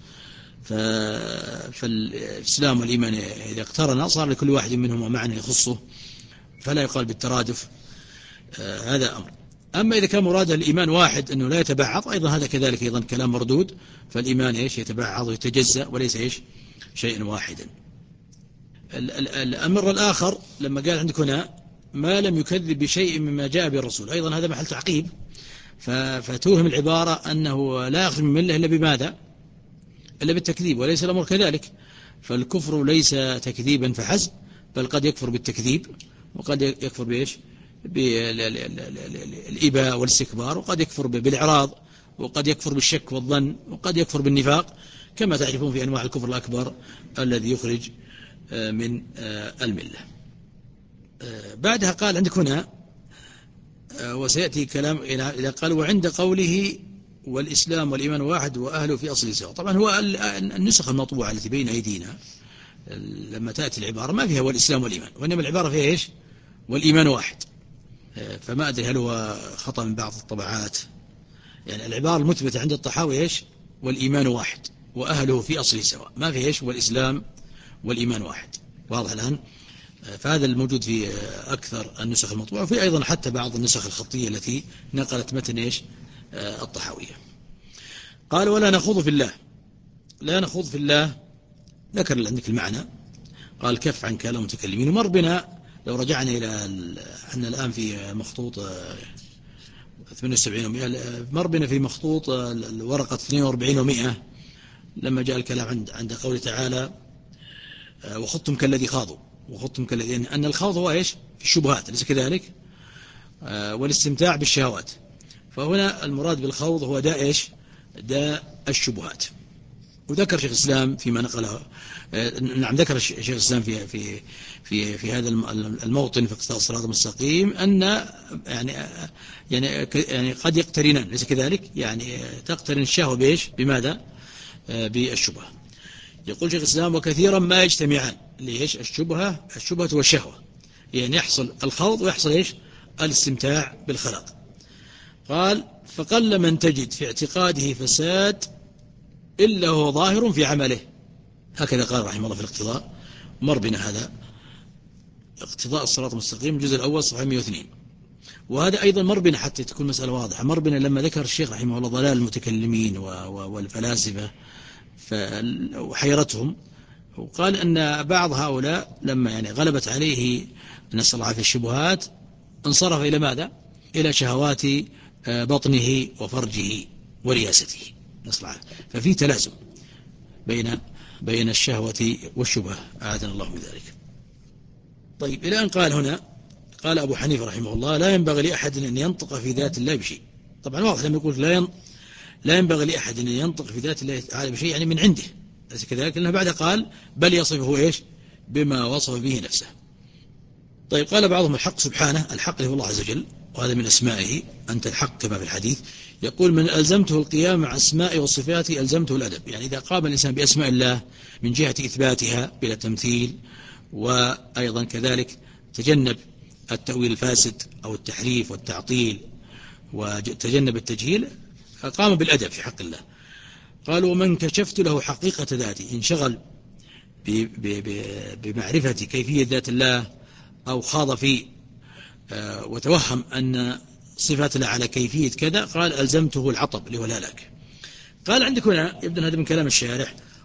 فالإسلام والإيمان إذا اقترنا صار لكل واحد منهما معنى يخصه، فلا يقال بالترادف. هذا أمر. أما إذا كان مراد الإيمان واحد أنه لا يتبعض، أيضا هذا كذلك أيضا كلام مردود. فالإيمان إيش؟ يتبعض ويتجزأ وليس إيش؟ شيئا واحدا. الأمر الآخر لما قال عندك هنا ما لم يكذب بشيء مما جاء بالرسول، أيضا هذا محل تعقيب. فتوهم العبارة أنه لا يخرج من ملة إلا بماذا؟ إلا بالتكذيب، وليس الأمر كذلك. فالكفر ليس تكذيبا فحسب، بل قد يكفر بالتكذيب، وقد يكفر بإيش؟ بالإباء والاستكبار، وقد يكفر بالإعراض، وقد يكفر بالشك والظن، وقد يكفر بالنفاق، كما تعرفون في أنواع الكفر الأكبر الذي يخرج من الملة. بعدها قال عندك هنا وسيأتي كلام إذا قال وعند قوله والإسلام والإيمان واحد وأهله في أصل سواء. طبعا هو النسخ المطبوعة التي بين أيدينا لما تأتي العبارة ما فيها والإسلام والإيمان، وإنما العبارة فيها إيش؟ والإيمان واحد. فما أدري هل هو خطأ من بعض الطبعات. يعني العبارة المثبتة عند الطحاوي إيش؟ والإيمان واحد وأهله في أصل سواء، ما فيه إيش؟ والإسلام والإيمان واحد. واضح الآن؟ فهذا الموجود في أكثر النسخ المطبوعة، وفي أيضا حتى بعض النسخ الخطية التي نقلت متن إيش؟ الطحاوية. قال ولا نخوض في الله. لا نخوض في الله ذكر عندك المعنى، قال كف عن كلام المتكلمين. ومر بنا لو رجعنا إلى أن الآن في مخطوط ثمانية وسبعين ومئة، مر بنا في مخطوط الورقة اثنين وأربعين ومئة لما جاء الكلام عند عند قوله تعالى وخضتم كالذي خاضوا. وخضتم كالذي، أن الخوض هو إيش؟ في الشبهات، ليس كذلك؟ والاستمتاع بالشهوات. فهنا المراد بالخوض هو داء إيش؟ داء الشبهات. وذكر شيخ الإسلام فيما نقله، نعم ذكر شيخ الإسلام في في في في هذا الموطن في اقتضاء الصراط المستقيم أن يعني يعني يعني قد يقترنان، ليس كذلك؟ يعني تقترن الشهوة بإيش؟ بماذا؟ بالشبهة. يقول شيخ الإسلام وكثيرا ما يجتمعان. ليش؟ الشبهة الشبهة والشهوة، يعني يحصل الخوض ويحصل إيش؟ الاستمتاع بالخلق. قال فقل من تجد في اعتقاده فساد إلا هو ظاهر في عمله. هكذا قال رحمه الله في الاقتضاء. مر بنا هذا اقتضاء الصراط المستقيم الجزء الأول صفحة مئة واثنين. وهذا أيضا مر بنا حتى تكون مسألة واضحة. مر بنا لما ذكر الشيخ رحمه الله ضلال المتكلمين والفلاسفة وحيرتهم، وقال أن بعض هؤلاء لما يعني غلبت عليه نسأل الله في الشبهات انصرف إلى ماذا؟ إلى شهوات بطنه وفرجه ورياسته، نسأل الله. ففي تلازم بين بين الشهوة والشبهة، أعاذنا الله من ذلك. طيب إلى أن قال هنا قال أبو حنيفة رحمه الله لا ينبغي لأحد أن ينطق في ذات الله بشيء. طبعا واضح لما يقول لا ين... لا ينبغي لأحد أن ينطق في ذات الله تعالى بشيء، يعني من عنده، ليس كذلك؟ لأنه بعد قال بل يصفه إيش؟ بما وصف به نفسه. طيب قال بعضهم الحق سبحانه، الحق هو الله عز وجل، وهذا من أسمائه، أنت الحق كما في الحديث. يقول من ألزمته القيام مع أسمائه وصفاته ألزمته الأدب. يعني إذا قام الإنسان بأسماء الله من جهة إثباتها بلا تمثيل، وأيضا كذلك تجنب التأويل الفاسد أو التحريف والتعطيل وتجنب التجهيل، فقام بالأدب في حق الله. قالوا ومن كشفت له حقيقة ذاته، انشغل بمعرفة كيفية ذات الله أو خاض في وتوهم أن صفات الله على كيفية كذا، قال ألزمته العطب اللي هو الهلاك. قال عندك هنا يبدأ هذا من كلام الشارح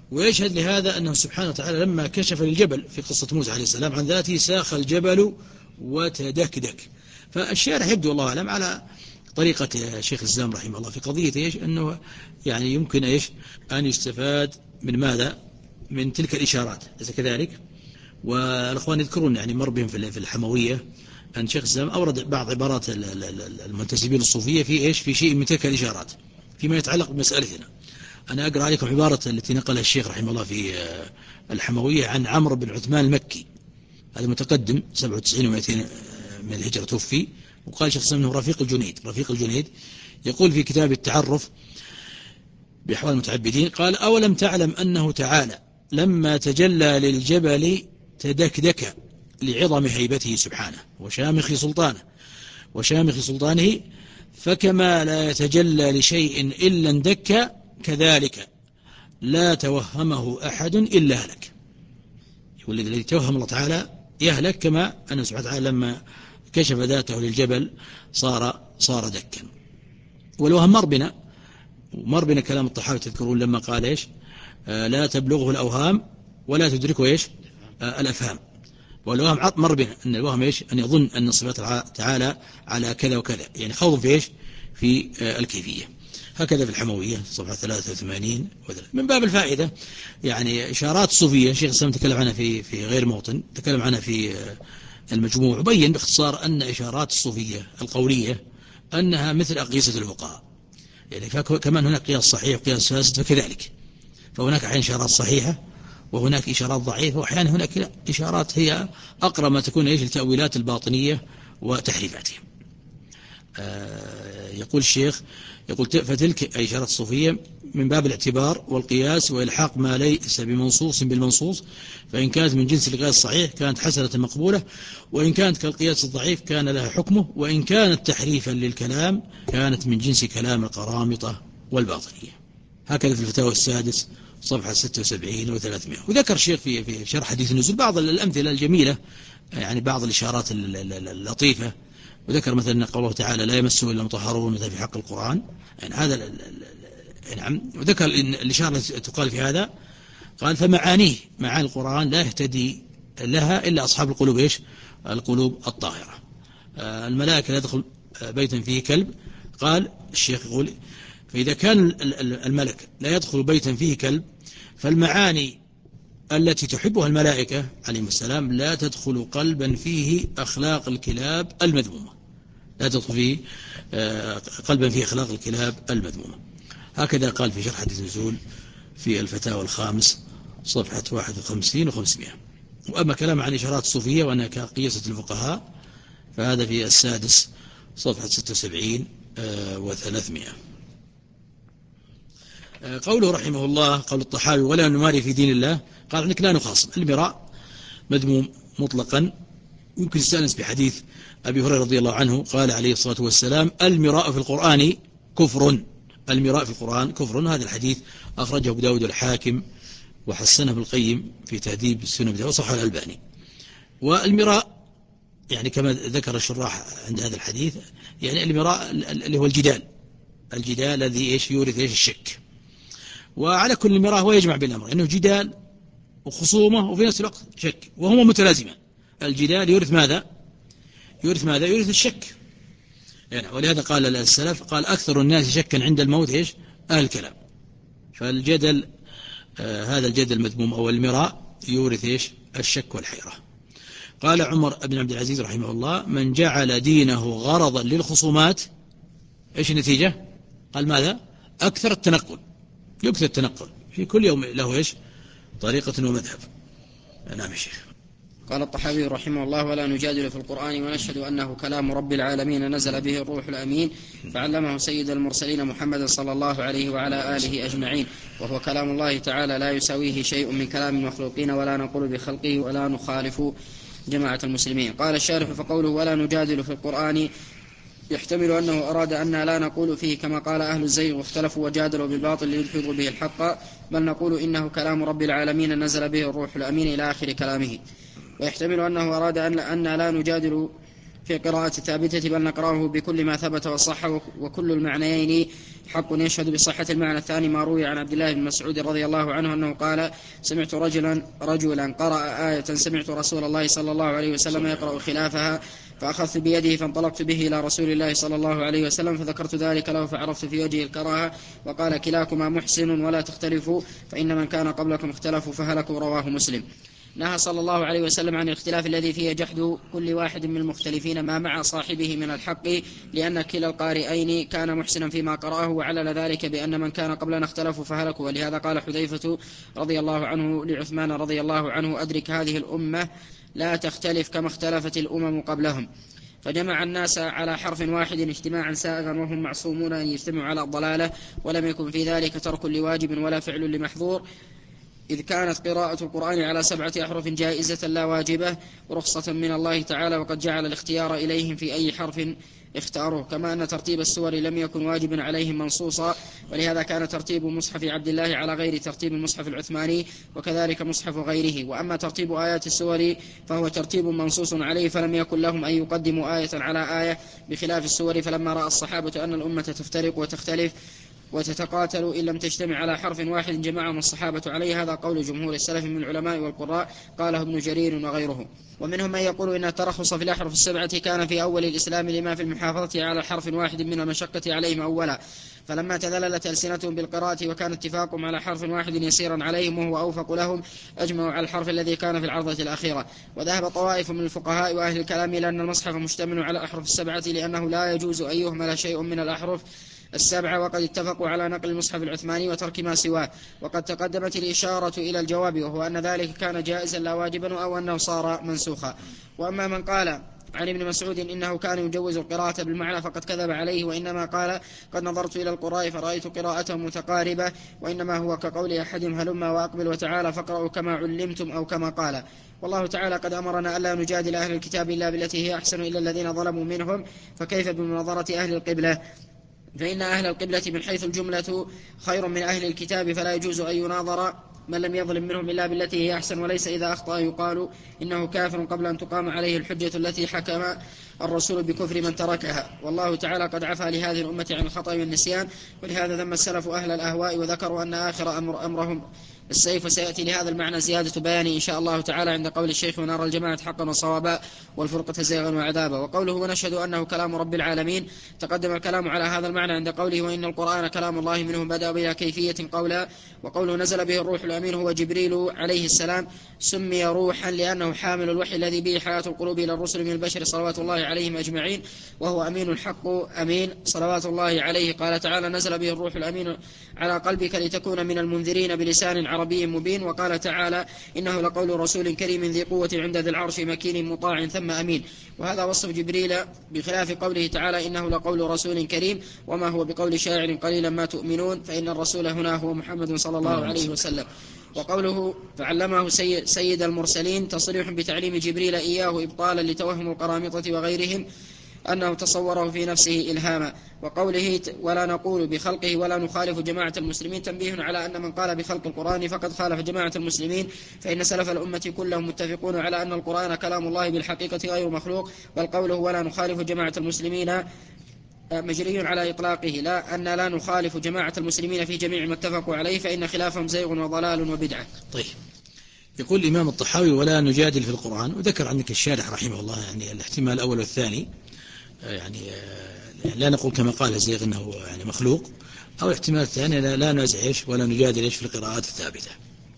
ويشهد لهذا أنه سبحانه وتعالى لما كشف للجبل في قصة موسى عليه السلام عن ذاته ساخ الجبل وتدكدك. فالشارح يبدو الله أعلم على طريقة شيخ الإسلام رحمه الله في قضية إيش أنه يعني يمكن إيش أن يستفاد من ماذا من تلك الإشارات، إذا كذلك. والأخوان يذكرون يعني مر بهم في الحموية أن شيخ الإسلام أورد بعض عبارات المنتسبين الصوفية في إيش في شيء من تلك الإشارات فيما يتعلق بمسألتنا. أنا أقرأ عليكم عبارة التي نقلها الشيخ رحمه الله في الحموية عن عمرو بن عثمان المكي، هذا متقدم سبعة وتسعين ومئتين من الهجرة توفي، وقال شيخ الإسلام أنه رفيق الجنيد. رفيق الجنيد يقول في كتاب التعرف بأحوال المتعبدين قال: أولم تعلم أنه تعالى لما تجلى للجبل تدكدك لعظم هيبته سبحانه وشامخ سلطانه وشامخ سلطانه، فكما لا يتجلى لشيء إلا اندك كذلك لا توهمه أحد إلا هلك. يقول الذي توهم الله تعالى يهلك، كما أن سبحانه وتعالى لما كشف ذاته للجبل صار صار دكا. والوهم مر بنا ومر بنا كلام الطحاوي تذكرون لما قال إيش آه لا تبلغه الأوهام ولا تدركه إيش آه الأفهام. والوهم مر بنا أن الوهم إيش أن يظن أن صفات تعالى على كذا وكذا، يعني خوض في إيش في آه الكيفية. هكذا في الحموية صفحة ثلاثة وثمانين. من باب الفائدة يعني إشارات صوفية شيخ الإسلام تكلم عنها في في غير موطن، تكلم عنها في آه المجموع، وبين باختصار أن إشارات الصوفية القولية أنها مثل أقيسة الفقهاء، يعني كمان هناك قياس صحيح وقياس فاسد فكذلك، فهناك أحيانا إشارات صحيحة وهناك إشارات ضعيفة، وأحيانا هناك إشارات هي أقرب ما تكون إيش التأويلات الباطنية وتحريفاتهم. آه يقول الشيخ يقول فتلك أي إشارات الصوفية من باب الاعتبار والقياس وإلحاق ما ليس بمنصوص بالمنصوص، فإن كانت من جنس القياس الصحيح كانت حسنة مقبولة، وإن كانت كالقياس الضعيف كان لها حكمه، وإن كانت تحريفا للكلام كانت من جنس كلام القرامطة والباطنية. هكذا في الفتاوى السادس صفحة ستة وسبعين وثلاثمائة. وذكر الشيخ في في شرح حديث النزول بعض الأمثلة الجميلة، يعني بعض الإشارات اللطيفة، وذكر مثلا قوله تعالى لا يمسه إلا المطهرون مثل في حق القرآن، يعني هذا نعم. وذكر الإشارة تقال في هذا قال فمعانيه معاني القرآن لا يهتدي لها إلا أصحاب القلوب إيش القلوب الطاهرة. الملائكة لا يدخل بيتا فيه كلب، قال الشيخ يقول فإذا كان الملك لا يدخل بيتا فيه كلب فالمعاني التي تحبها الملائكة عليهم السلام لا تدخل قلبا فيه أخلاق الكلاب المذمومة، لا تدخل فيه قلبا فيه أخلاق الكلاب المذمومة. هكذا قال في شرح حديث النزول في الفتاوى الخامس صفحة واحد وخمسين وخمسمائة. وأما كلام عن إشارات الصوفية وأنها كقياسة الفقهاء فهذا في السادس صفحة ستة وسبعين وثلاثمائة. قوله رحمه الله قول الطحاوي ولا نماري في دين الله، قال عنك لا نخاصم. المراء مذموم مطلقا. يمكن يستأنس بحديث أبي هريرة رضي الله عنه قال عليه الصلاة والسلام المراء في القرآن كفر. المراء في القرآن كفر. هذا الحديث أخرجه أبو داود الحاكم وحسنه ابن القيم في تهذيب السنة وصححه الألباني. والمراء يعني كما ذكر الشراح عند هذا الحديث يعني المراء اللي هو الجدال، الجدال الذي إيش يورث إيش الشك. وعلى كل المراء هو يجمع بين الأمر، إنه جدال وخصومة وفي نفس الوقت شك، وهما متلازمان. الجدال يورث ماذا؟ يورث ماذا؟ يورث الشك. يعني ولهذا قال السلف قال أكثر الناس شكا عند الموت إيش؟ أهل الكلام. فالجدل آه هذا الجدل المذموم أو المراء يورث إيش؟ الشك والحيرة. قال عمر بن عبد العزيز رحمه الله من جعل دينه غرضا للخصومات إيش النتيجة؟ قال ماذا؟ أكثر التنقل، يكثر التنقل في كل يوم له إيش؟ طريقة ومذهب. نعم يا شيخ.
قال الطحاوي رحمه الله ولا نجادل في القرآن ونشهد أنه كلام رب العالمين نزل به الروح الأمين فعلمه سيد المرسلين محمد صلى الله عليه وعلى آله أجمعين، وهو كلام الله تعالى لا يساويه شيء من كلام المخلوقين ولا نقول بخلقه ولا نخالف جماعة المسلمين. قال الشارح فقوله ولا نجادل في القرآن يحتمل أنه أراد أن لا نقول فيه كما قال أهل الزيغ واختلفوا وجادلوا بالباطل ليدحضوا به الحق، بل نقول إنه كلام رب العالمين نزل به الروح الأمين إلى آخر كلامه. ويحتمل أنه أراد أن لا نجادل في قراءة الثابتة، بل نقرأه بكل ما ثبت وصح، وكل المعنيين حق يشهد بصحة المعنى الثاني ما روي عن عبد الله بن مسعود رضي الله عنه أنه قال: سمعت رجلا رجلا قرأ آية سمعت رسول الله صلى الله عليه وسلم يقرأ خلافها، فأخذت بيده فانطلقت به إلى رسول الله صلى الله عليه وسلم فذكرت ذلك له، فعرفت في وجهه الكراهة، وقال: كلاكما محسن ولا تختلفوا، فإن من كان قبلكم اختلفوا فهلكوا. رواه مسلم. نهى صلى الله عليه وسلم عن الاختلاف الذي فيه جحد كل واحد من المختلفين ما مع صاحبه من الحق، لأن كلا القارئين كان محسنا فيما قرأه، وعلل ذلك بأن من كان قبلنا اختلفوا فهلكوا. ولهذا قال حذيفة رضي الله عنه لعثمان رضي الله عنه: أدرك هذه الأمة لا تختلف كما اختلفت الأمم قبلهم. فجمع الناس على حرف واحد اجتماعا سائغا، وهم معصومون أن يجتمعوا على الضلالة، ولم يكن في ذلك ترك لواجب ولا فعل لمحظور، إذ كانت قراءة القرآن على سبعة أحرف جائزة لا واجبة، رخصة من الله تعالى، وقد جعل الاختيار إليهم في أي حرف اختاروه، كما أن ترتيب السور لم يكن واجبا عليهم منصوصا، ولهذا كان ترتيب مصحف عبد الله على غير ترتيب المصحف العثماني، وكذلك مصحف غيره. وأما ترتيب آيات السور فهو ترتيب منصوص عليه، فلم يكن لهم أن يقدموا آية على آية بخلاف السور. فلما رأى الصحابة أن الأمة تفترق وتختلف وتتقاتل إن لم تجتمع على حرف واحد جمعهم الصحابة عليه. هذا قول جمهور السلف من العلماء والقراء، قاله ابن جرير وغيره. ومنهم من يقول إن الترخص في الأحرف السبعة كان في أول الإسلام لما في المحافظة على حرف واحد من المشقة عليهم أولا، فلما تذللت ألسنتهم بالقراءة وكان اتفاقهم على حرف واحد يسيرا عليهم وهو أوفق لهم، أجمعوا على الحرف الذي كان في العرضة الأخيرة. وذهب طوائف من الفقهاء وأهل الكلام لأن المصحف مشتمل على أحرف السبعة، لأنه لا يجوز أن يهمل شيء من الأحرف السبعة، وقد اتفقوا على نقل المصحف العثماني وترك ما سواه. وقد تقدمت الإشارة إلى الجواب، وهو أن ذلك كان جائزا لا واجبا، أو أنه صار منسوخا. وأما من قال عن ابن مسعود إنه كان يجوز القراءة بالمعنى فقد كذب عليه، وإنما قال: قد نظرت إلى القراء فرأيت قراءتهم متقاربة، وإنما هو كقول أحدهم: هلما وأقبل وتعالى فاقرأوا كما علمتم، أو كما قال. والله تعالى قد أمرنا ألا نجادل أهل الكتاب إلا بالتي هي أحسن إلا الذين ظلموا منهم، فكيف بمناظرة أهل القبلة؟ فإن أهل القبلة من حيث الجملة خير من أهل الكتاب، فلا يجوز أن يناظر من لم يظلم منهم إلا بالتي هي أحسن، وليس إذا أخطأ يقال إنه كافر قبل أن تقام عليه الحجة التي حكم الرسول بكفر من تركها. والله تعالى قد عفى لهذه الأمة عن الخطأ والنسيان، ولهذا ذم السلف أهل الأهواء وذكروا أن آخر أمر أمرهم السيف. وسيأتي لهذا المعنى زيادة بيان إن شاء الله تعالى عند قول الشيخ: ونرى الجماعة حقا وصوابا والفرقة زيغا وعذابا. وقوله: ونشهد أنه كلام رب العالمين، تقدم الكلام على هذا المعنى عند قوله: وإن القرآن كلام الله منه بدأ بلا كيفية قولا. وقوله: نزل به الروح الأمين هو جبريل عليه السلام، سمي روحا لأنه حامل الوحي الذي به حياة القلوب إلى الرسل من البشر صلوات الله عليهم أجمعين، وهو أمين الحق أمين صلوات الله عليه. قال تعالى: نزل به الروح الأمين على قلبك لتكون من المنذرين بلسان عربي مبين. وقال تعالى: إنه لقول رسول كريم ذي قوة عند ذي العرش مكين مطاع ثم أمين. وهذا وصف جبريل، بخلاف قوله تعالى: إنه لقول رسول كريم، وما هو بقول شاعر قليلا ما تؤمنون، فإن الرسول هنا هو محمد صلى الله عليه وسلم. وقوله: فعلمه سيد المرسلين، تصريح بتعليم جبريل إياه إبطالا لتوهم القرامطة وغيرهم أنه تصوره في نفسه إلهاما. وقوله: ولا نقول بخلقه ولا نخالف جماعة المسلمين، تنبيه على أن من قال بخلق القرآن فقد خالف جماعة المسلمين، فإن سلف الأمة كلهم متفقون على أن القرآن كلام الله بالحقيقة غير مخلوق. بل قوله: ولا نخالف جماعة المسلمين مجري على إطلاقه، لا أن لا نخالف جماعة المسلمين في جميع ما اتفقوا عليه، فإن خلافهم زيغ وضلال وبدعة.
طيب، يقول الإمام الطحاوي: ولا نجادل في القرآن. وذكر عنك الشارح رحمه الله يعني الاحتمال الأول والثاني، يعني لا نقول كما قال الزيغ أنه يعني مخلوق، أو الاحتمال الثاني لا نزعج ولا نجادل في القراءات الثابتة.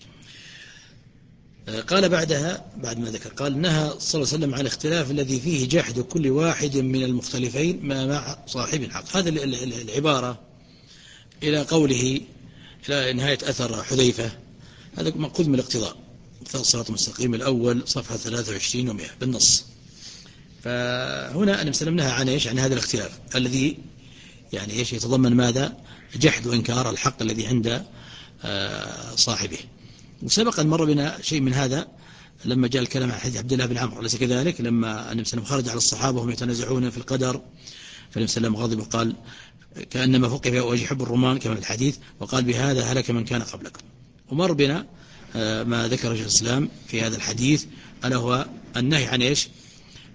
قال بعدها بعد ما ذكر قال: نهى صلى الله عليه وسلم عن الاختلاف الذي فيه جحد كل واحد من المختلفين ما مع صاحب الحق. هذا العبارة إلى قوله إلى نهاية أثر حذيفة، هذا مأخوذ من الاقتضاء، الصراط المستقيم الأول صفحة ثلاثة وعشرين ومئة بالنص. فهنا أنا سلمناها عن إيش؟ عن هذا الاختلاف الذي يعني إيش يتضمن ماذا؟ جحد وإنكار الحق الذي عند صاحبه. وسبق أن مر بنا شيء من هذا لما جاء الكلام عن حديث عبد الله بن عمرو، أليس كذلك؟ لما النبي صلى الله عليه وسلم خرج على الصحابة وهم يتنازعون في القدر، فالنبي صلى الله عليه وسلم غضب وقال: كأنما فقه ويحب الرمان كما في الحديث، وقال: بهذا هلك من كان قبلكم. ومر بنا ما ذكر شيخ الإسلام في هذا الحديث، ألا هو النهي عن إيش؟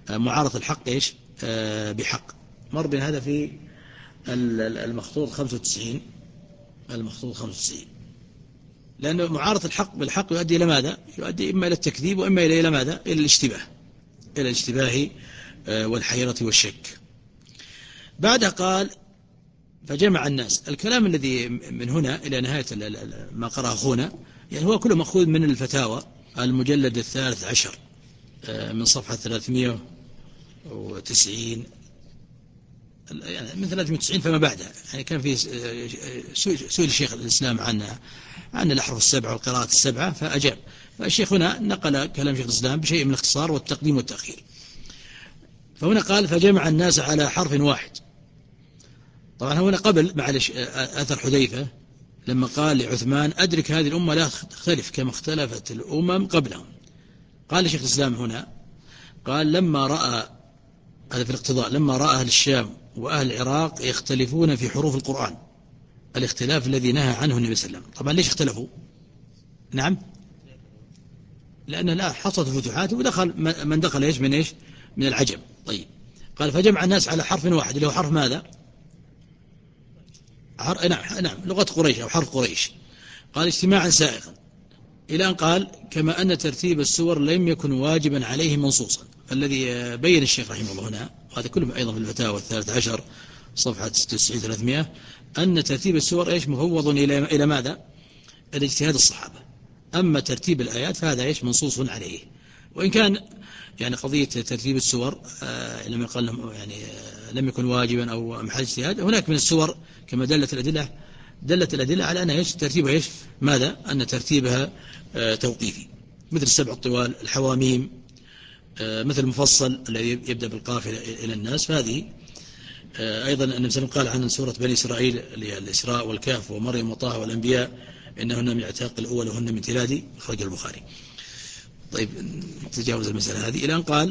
معارضة الحق إيش بحق. مر بنا هذا في المخطوط خمسة وتسعين، المخطوط خمسة وتسعين، لأن معارضة الحق بالحق يؤدي إلى ماذا؟ يؤدي إما إلى التكذيب وإما إلى إلى ماذا؟ إلى الاشتباه، إلى الاشتباه والحيرة والشك. بعدها قال فجمع الناس. الكلام الذي من هنا إلى نهاية ما قرأ أخونا يعني هو كله مأخوذ من الفتاوى المجلد الثالث عشر من صفحة ثلاثمائة وتسعين، يعني من ثلاثمائة وتسعين فما بعدها. يعني كان في سئل الشيخ الإسلام عن عن الأحرف السبعة والقراءات السبعة فأجاب. فالشيخ هنا نقل كلام شيخ الإسلام بشيء من الاختصار والتقديم والتأخير. فهنا قال فجمع الناس على حرف واحد. طبعا هنا قبل معلش أثر حذيفة لما قال لعثمان أدرك هذه الأمة لا تختلف كما اختلفت الأمم قبلهم. قال شيخ الإسلام هنا قال لما رأى، هذا في الاقتضاء، لما رأى أهل الشام وأهل العراق يختلفون في حروف القرآن الاختلاف الذي نهى عنه النبي صلى الله عليه وسلم. طبعا ليش اختلفوا؟ نعم، لأن لا حصلت فتوحات ودخل من دخل إيش من إيش من العجم. طيب قال فجمع الناس على حرف واحد اللي هو حرف ماذا؟ حرف نعم نعم لغة قريش أو حرف قريش. قال اجتماعا سائغا إلى أن قال كما أن ترتيب السور لم يكن واجبا عليه منصوصا. الذي بين الشيخ رحمه الله هنا، وهذا كله أيضا في الفتاوى الثالث عشر صفحة ستة وتسعين ثلاثمائة، أن ترتيب السور إيش مفوض إلى إلى ماذا؟ إلى اجتهاد الصحابة. أما ترتيب الآيات فهذا إيش منصوص عليه. وإن كان يعني قضية ترتيب السور آه لم يقل يعني آه لم يكن واجبا أو محل اجتهاد، هناك من السور كما دلت الأدلة دلت الأدلة على أن إيش ترتيبها إيش ماذا؟ أن ترتيبها آه توقيفي، مثل السبع الطوال، الحواميم، آه مثل المفصل الذي يبدأ بالقافلة إلى الناس. فهذه آه أيضا النبي صلى الله عليه وسلم قال عن سورة بني إسرائيل الإسراء والكهف ومريم وطه والأنبياء إنهن من عتاق الأول وهن من تلادي، أخرج البخاري. طيب تجاوز المسألة هذه إلى أن قال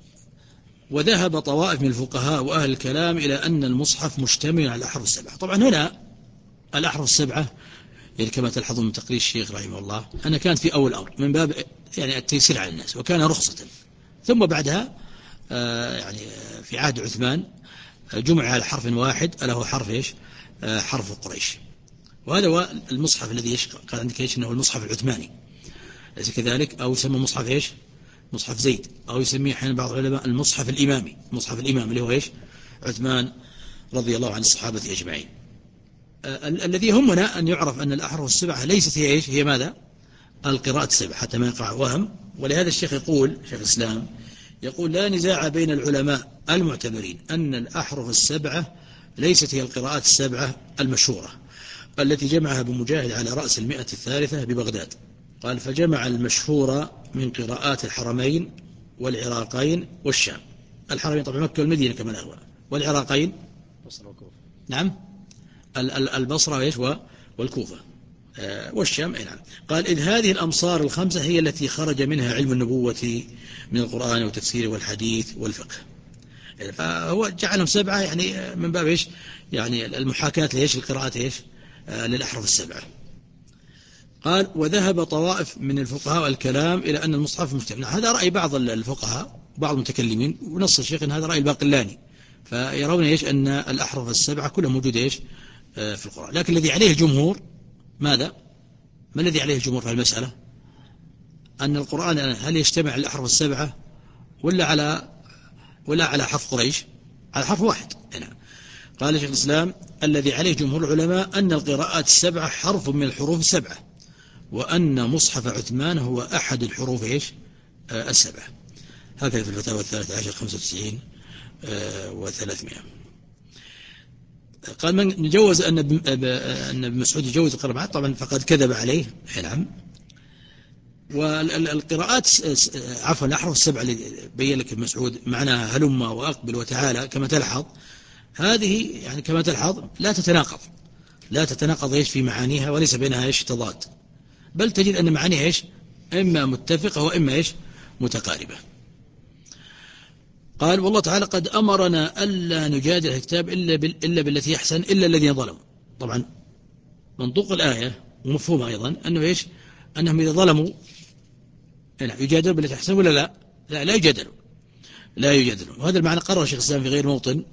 وذهب طوائف من الفقهاء وأهل الكلام إلى أن المصحف مشتمل على الأحرف السبعة. طبعا هنا الأحرف السبعة يعني كما تلحظون من تقرير الشيخ رحمه الله أنها كانت في أول أمر من باب يعني التيسير على الناس وكان رخصة، ثم بعدها آه يعني في عهد عثمان جمع على حرف واحد ألا هو حرف إيش؟ آه حرف قريش. وهذا هو المصحف الذي قال عندك إيش أنه المصحف العثماني، ليس كذلك؟ أو يسمى مصحف إيش؟ مصحف زيد، أو يسميه حين بعض العلماء المصحف الإمامي، مصحف الإمام اللي هو إيش؟ عثمان رضي الله عن الصحابة أجمعين. آه ال الذي يهمنا أن يعرف أن الأحرف السبعة ليست هي إيش؟ هي ماذا؟ القراءة السبعة حتى ما يقع وهم. ولهذا الشيخ يقول شيخ الإسلام يقول لا نزاع بين العلماء المعتبرين أن الأحرف السبعة ليست هي القراءات السبعة المشهورة التي جمعها بمجاهد على رأس المئة الثالثة ببغداد. قال فجمع المشهور من قراءات الحرمين والعراقين والشام. الحرمين طبعا مكة والمدينة كما نروى، والعراقين نعم البصرة وإيش والكوفة والشام. نعم. قال إذ هذه الأمصار الخمسة هي التي خرج منها علم النبوة من القرآن والتفسير والحديث والفقه. فهو جعلهم سبعة يعني من باب إيش؟ يعني المحاكاة لإيش؟ القراءات إيش؟ للأحرف السبعة. قال وذهب طوائف من الفقهاء والكلام إلى أن المصحف مشتمل. هذا رأي بعض الفقهاء بعض المتكلمين، ونص الشيخ أن هذا رأي الباقلاني، فيرون إيش؟ أن الأحرف السبعة كلها موجودة إيش؟ في القرآن. لكن الذي عليه الجمهور ماذا؟ ما الذي عليه الجمهور في المسألة؟ أن القرآن هل يجتمع على الأحرف السبعة ولا على ولا على حرف قريش؟ على حرف واحد. نعم. قال شيخ الإسلام الذي عليه جمهور العلماء أن القراءات السبعة حرف من الحروف السبعة، وأن مصحف عثمان هو أحد الحروف إيش؟ آه السبعة. هكذا في الفتاوى الثالث عشر خمسة وتسعين آه وثلاثمائة. قال من جوز أن ابن مسعود يجوز القراءات طبعا فقد كذب عليه. نعم. والقراءات عفوا الأحرف السبعة اللي بين لك ابن مسعود معناها هلم وأقبل وتعالى كما تلحظ، هذه يعني كما تلحظ لا تتناقض لا تتناقض إيش في معانيها، وليس بينها إيش تضاد، بل تجد أن معانيها إيش؟ إما متفقة وإما إيش؟ متقاربة. قال والله تعالى قد أمرنا ألا نجادل الكتاب إلا, بال... إلا بالتي يحسن إلا الذين ظلموا. طبعا منطوق الآية ومفهومها أيضا أنه إيش؟ أنهم إذا ظلموا يجادلوا بالتي يحسن ولا لا؟ لا لا يجادلوا. لا يجادلون. وهذا المعنى قرر شيخ الإسلام في غير موطن.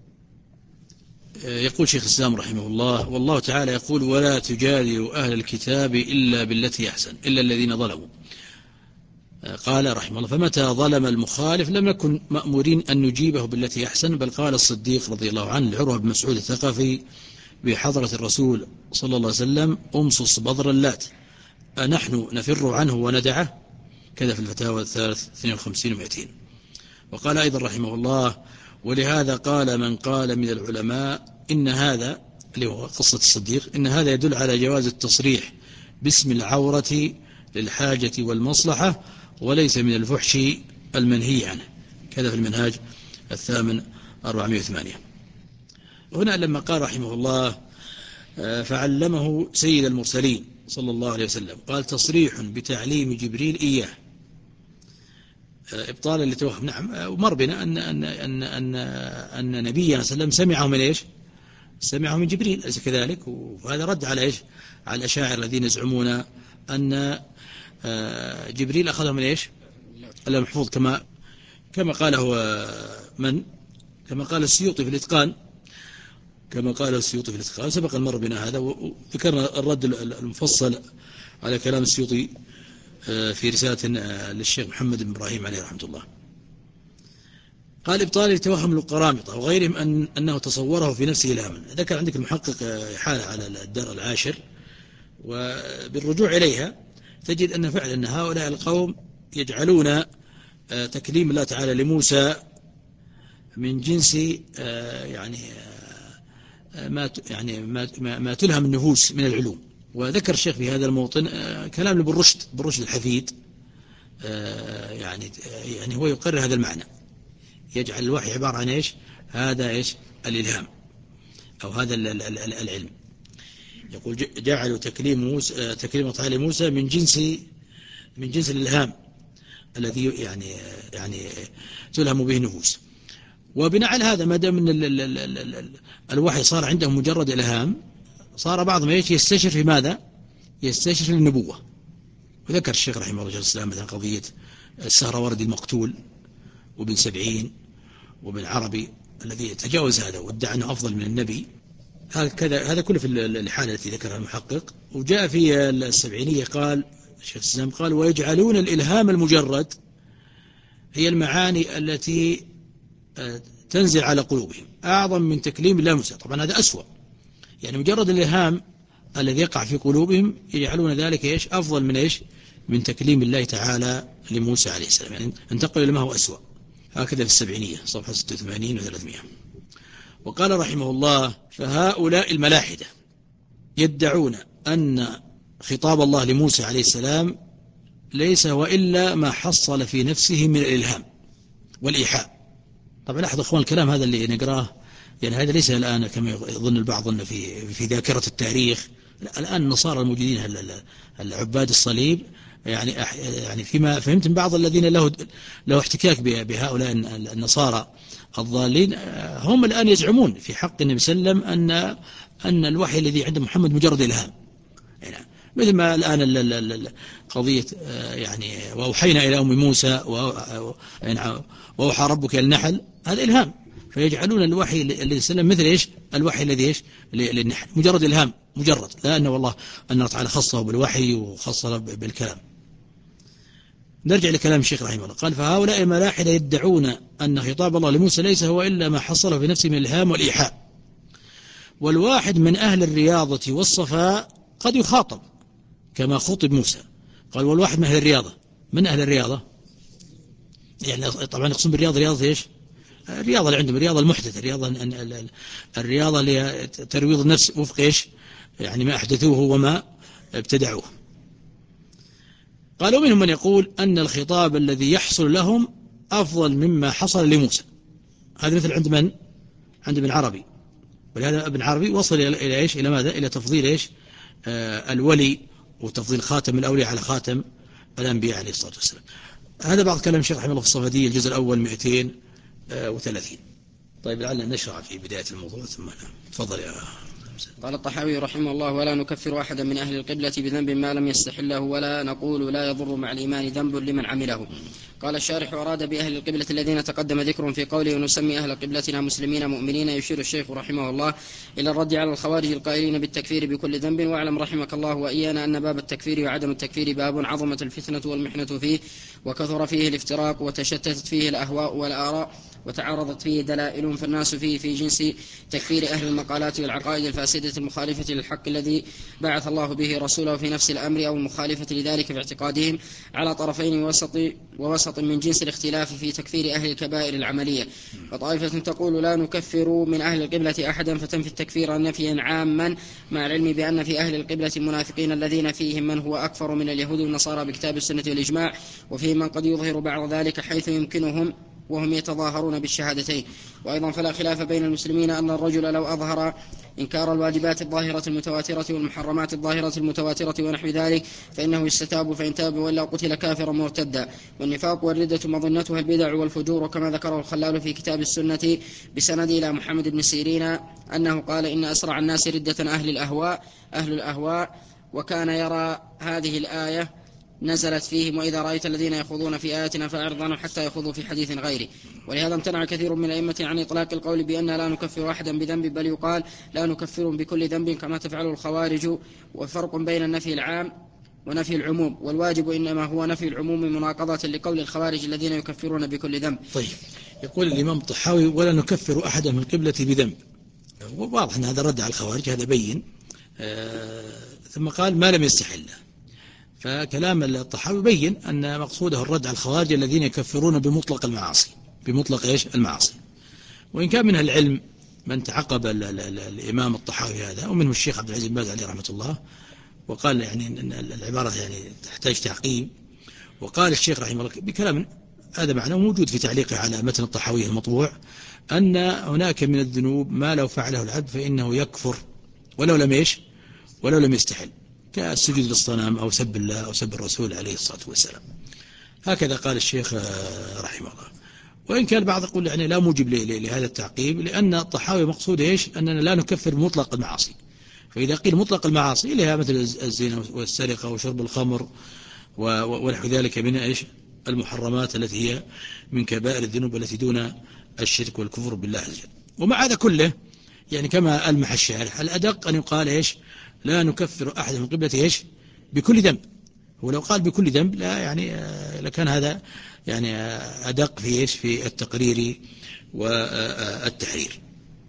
يقول شيخ الإسلام رحمه الله: والله تعالى يقول: ولا تجادلوا أهل الكتاب إلا بالتي أحسن إلا الذين ظلموا. قال رحمه الله: فمتى ظلم المخالف لم نكن مأمورين أن نجيبه بالتي أحسن، بل قال الصديق رضي الله عنه لعروة بن مسعود الثقفي بحضرة الرسول صلى الله عليه وسلم: أمصص بضر اللات أنحن نفر عنه وندعه؟ كذا في الفتاوى الثالث اثنين وخمسين ومئتين. وقال أيضا رحمه الله: ولهذا قال من قال من العلماء إن هذا، اللي هو قصة الصديق، إن هذا يدل على جواز التصريح باسم العورة للحاجة والمصلحة وليس من الفحش المنهي عنه. كذا في المنهاج الثامن أربعمائة وثمانية. هنا لما قال رحمه الله: فعلمه سيد المرسلين صلى الله عليه وسلم، قال: تصريح بتعليم جبريل إياه إبطالا لتوهم. نعم، ومر بنا أن أن أن أن أن نبينا صلى الله عليه وسلم سمعه من إيش؟ سمعه من جبريل، أليس كذلك؟ وهذا رد على إيش؟ على الأشاعرة الذين يزعمون أن جبريل أخذه من إيش؟ المحفوظ، كما كما قاله من؟ كما قال السيوطي في الإتقان، كما قال السيوطي في الإتقان. سبق المر بنا هذا، وذكرنا الرد المفصل على كلام السيوطي في رسالة للشيخ محمد بن إبراهيم عليه رحمة الله. قال: إبطال يتوهم القرامطة وغيرهم أن أنه تصوره في نفسه إلهاما. ذكر عندك المحقق حالة على الدار العاشر، وبالرجوع إليها تجد أن فعلا أن هؤلاء القوم يجعلون تكليم الله تعالى لموسى من جنس يعني ما يعني ما ما تلهم النفوس من العلوم. وذكر الشيخ في هذا الموطن كلام لابن رشد، ابن رشد الحفيد، يعني يعني هو يقرر هذا المعنى، يجعل الوحي عبارة عن إيش؟ هذا إيش؟ الإلهام أو هذا العلم. يقول: جعلوا تكليم موسى تكليم تعالى موسى من جنس من جنس الإلهام الذي يعني يعني تلهم به النفوس. وبناء على هذا، ما دام ان الوحي صار عندهم مجرد إلهام، صار بعضهم ايش؟ يستشر في ماذا؟ يستشر في النبوة. وذكر الشيخ رحمه الله السلام مثلا قضية السهروردي المقتول وابن سبعين وابن عربي الذي تجاوز هذا وادعى أنه أفضل من النبي. هكذا هذا كله في الحالة التي ذكرها المحقق. وجاء في السبعينية قال الشيخ السلام قال: ويجعلون الإلهام المجرد هي المعاني التي تنزل على قلوبهم أعظم من تكليم الله موسى. طبعا هذا أسوأ، يعني مجرد الإلهام الذي يقع في قلوبهم يجعلون ذلك إيش؟ أفضل من إيش؟ من تكليم الله تعالى لموسى عليه السلام، يعني انتقل إلى ما هو أسوأ. هكذا في السبعينية صفحة ستة وثمانين وثلاثمائة. وقال رحمه الله: فهؤلاء الملاحدة يدعون أن خطاب الله لموسى عليه السلام ليس وإلا ما حصل في نفسه من الإلهام والإيحاء. طبعا لاحظوا أخوان الكلام هذا اللي نقراه، يعني هذا ليس الآن كما يظن البعض أنه في في ذاكرة التاريخ. الآن النصارى الموجودين العباد الصليب، يعني يعني فيما فهمت من بعض الذين له له احتكاك بهؤلاء النصارى الضالين، هم الآن يزعمون في حق النبي صلى الله عليه وسلم أن أن الوحي الذي عند محمد مجرد إلهام، يعني مثل ما الآن قضية يعني وأوحينا إلى أم موسى وأوحى ربك إلى النحل، هذا إلهام. فيجعلون الوحي الذي سلم مثل إيش؟ الوحي الذي إيش؟ للنحل، مجرد إلهام مجرد، لا أن والله أن الله تعالى خصه بالوحي وخصه بالكلام. نرجع لكلام الشيخ رحمه الله. قال: فهؤلاء الملاحدة يدعون أن خطاب الله لموسى ليس هو إلا ما حصله في نفسه من الإلهام والإيحاء. والواحد من أهل الرياضة والصفاء قد يخاطب كما خطب موسى. قال: والواحد من أهل الرياضة. من أهل الرياضة؟ يعني طبعا يقصد بالرياضة رياضة إيش؟ الرياضة اللي عندهم الرياضة المحدثة، الرياضة الرياضة اللي ترويض النفس وفق إيش؟ يعني ما أحدثوه وما ابتدعوه. قالوا منهم من يقول أن الخطاب الذي يحصل لهم أفضل مما حصل لموسى. هذا مثل عند من؟ عند ابن عربي. ولهذا ابن عربي وصل إلى إيش؟ إلى ماذا؟ إلى تفضيل إيش؟ آه الولي وتفضيل خاتم الأولياء على خاتم الأنبياء عليه الصلاة والسلام. هذا بعض كلام الشيخ رحمه الله في الصفدية الجزء الأول مئتين وثلاثين. طيب لعلنا نشرع في بداية الموضوع ثم تفضل يا
قال الطحاوي رحمه الله: ولا نكفر أحدا من أهل القبلة بذنب ما لم يستحله، ولا نقول لا يضر مع الإيمان ذنب لمن عمله. قال الشارح: أراد بأهل القبلة الذين تقدم ذكرهم في قوله ونسمي أهل قبلتنا مسلمين مؤمنين. يشير الشيخ رحمه الله إلى الرد على الخوارج القائلين بالتكفير بكل ذنب. واعلم رحمك الله وإيانا أن باب التكفير وعدم التكفير باب عظمت الفتنة والمحنة فيه، وكثر فيه الافتراق، وتشتتت فيه الأهواء والآراء، وتعارضت فيه دلائل، فالناس فيه في جنس تكفير أهل المقالات والعقائد الفاسدة المخالفة للحق الذي بعث الله به رسوله في نفس الأمر، أو المخالفة لذلك في اعتقادهم، على طرفين ووسط, ووسط من جنس الاختلاف في تكفير أهل الكبائر العملية. وطائفة تقول لا نكفر من أهل القبلة أحدا، فتنفي التكفير نفيا عاما، مع العلم بأن في أهل القبلة منافقين الذين فيهم من هو أكفر من اليهود والنصارى بكتاب السنة والإجماع، وفيه من قد يظهر بعض ذلك حيث يمكنهم وهم يتظاهرون بالشهادتين. وأيضا فلا خلاف بين المسلمين أن الرجل لو أظهر إنكار الواجبات الظاهرة المتواترة والمحرمات الظاهرة المتواترة ونحو ذلك فإنه يستتاب، فإن تاب وإلا قتل كافرا مرتدا. والنفاق والردة مظنتها البدع والفجور، كما ذكره الخلال في كتاب السنة بسند إلى محمد بن سيرين أنه قال: إن أسرع الناس ردة أهل الأهواء أهل الأهواء وكان يرى هذه الآية نزلت فيهم: وإذا رأيت الذين يخوضون في آياتنا فأعرض عنهم حتى يخوضوا في حديث غيره. ولهذا امتنع كثير من الأئمة عن إطلاق القول بأن لا نكفر أحدا بذنب، بل يقال لا نكفر بكل ذنب كما تفعل الخوارج. وفرق بين النفي العام ونفي العموم، والواجب إنما هو نفي العموم مناقضة لقول الخوارج الذين يكفرون بكل ذنب.
طيب، يقول الإمام الطحاوي: ولا نكفر أحدا من القبلة بذنب. واضح أن هذا رد على الخوارج، هذا بين. آه ثم قال ما لم يستحله. فكلام الطحاوي بين أن مقصوده الرد على الخوارج الذين يكفرون بمطلق المعاصي، بمطلق إيش المعاصي. وإن كان من العلم من تعقب ال ال ال الإمام الطحاوي هذا، ومنه الشيخ عبد العزيز بن باز عليه رحمة الله، وقال يعني أن العبارة يعني تحتاج تعقيب. وقال الشيخ رحمه الله بكلام هذا معنى موجود في تعليقه على متن الطحاوي المطبوع، أن هناك من الذنوب ما لو فعله العبد فإنه يكفر ولو لم إيش ولو لم يستحل، كالسجود للصنم أو سب الله أو سب الرسول عليه الصلاة والسلام. هكذا قال الشيخ رحمه الله. وإن كان بعض يقول يعني لا موجب لهذا التعقيب، لأن الطحاوي مقصود إيش أننا لا نكفر بمطلق المعاصي. فإذا قيل مطلق المعاصي لها مثل الزنا والسرقة وشرب الخمر ونحو ذلك من إيش المحرمات التي هي من كبائر الذنوب التي دون الشرك والكفر بالله عز وجل. ومع هذا كله يعني كما ألمح الشارح الأدق أن يقال إيش لا نكفر أحد من قبلة إيش بكل ذنب. ولو قال بكل ذنب لا يعني لكان هذا يعني أدق في إيش في التقرير والتحرير.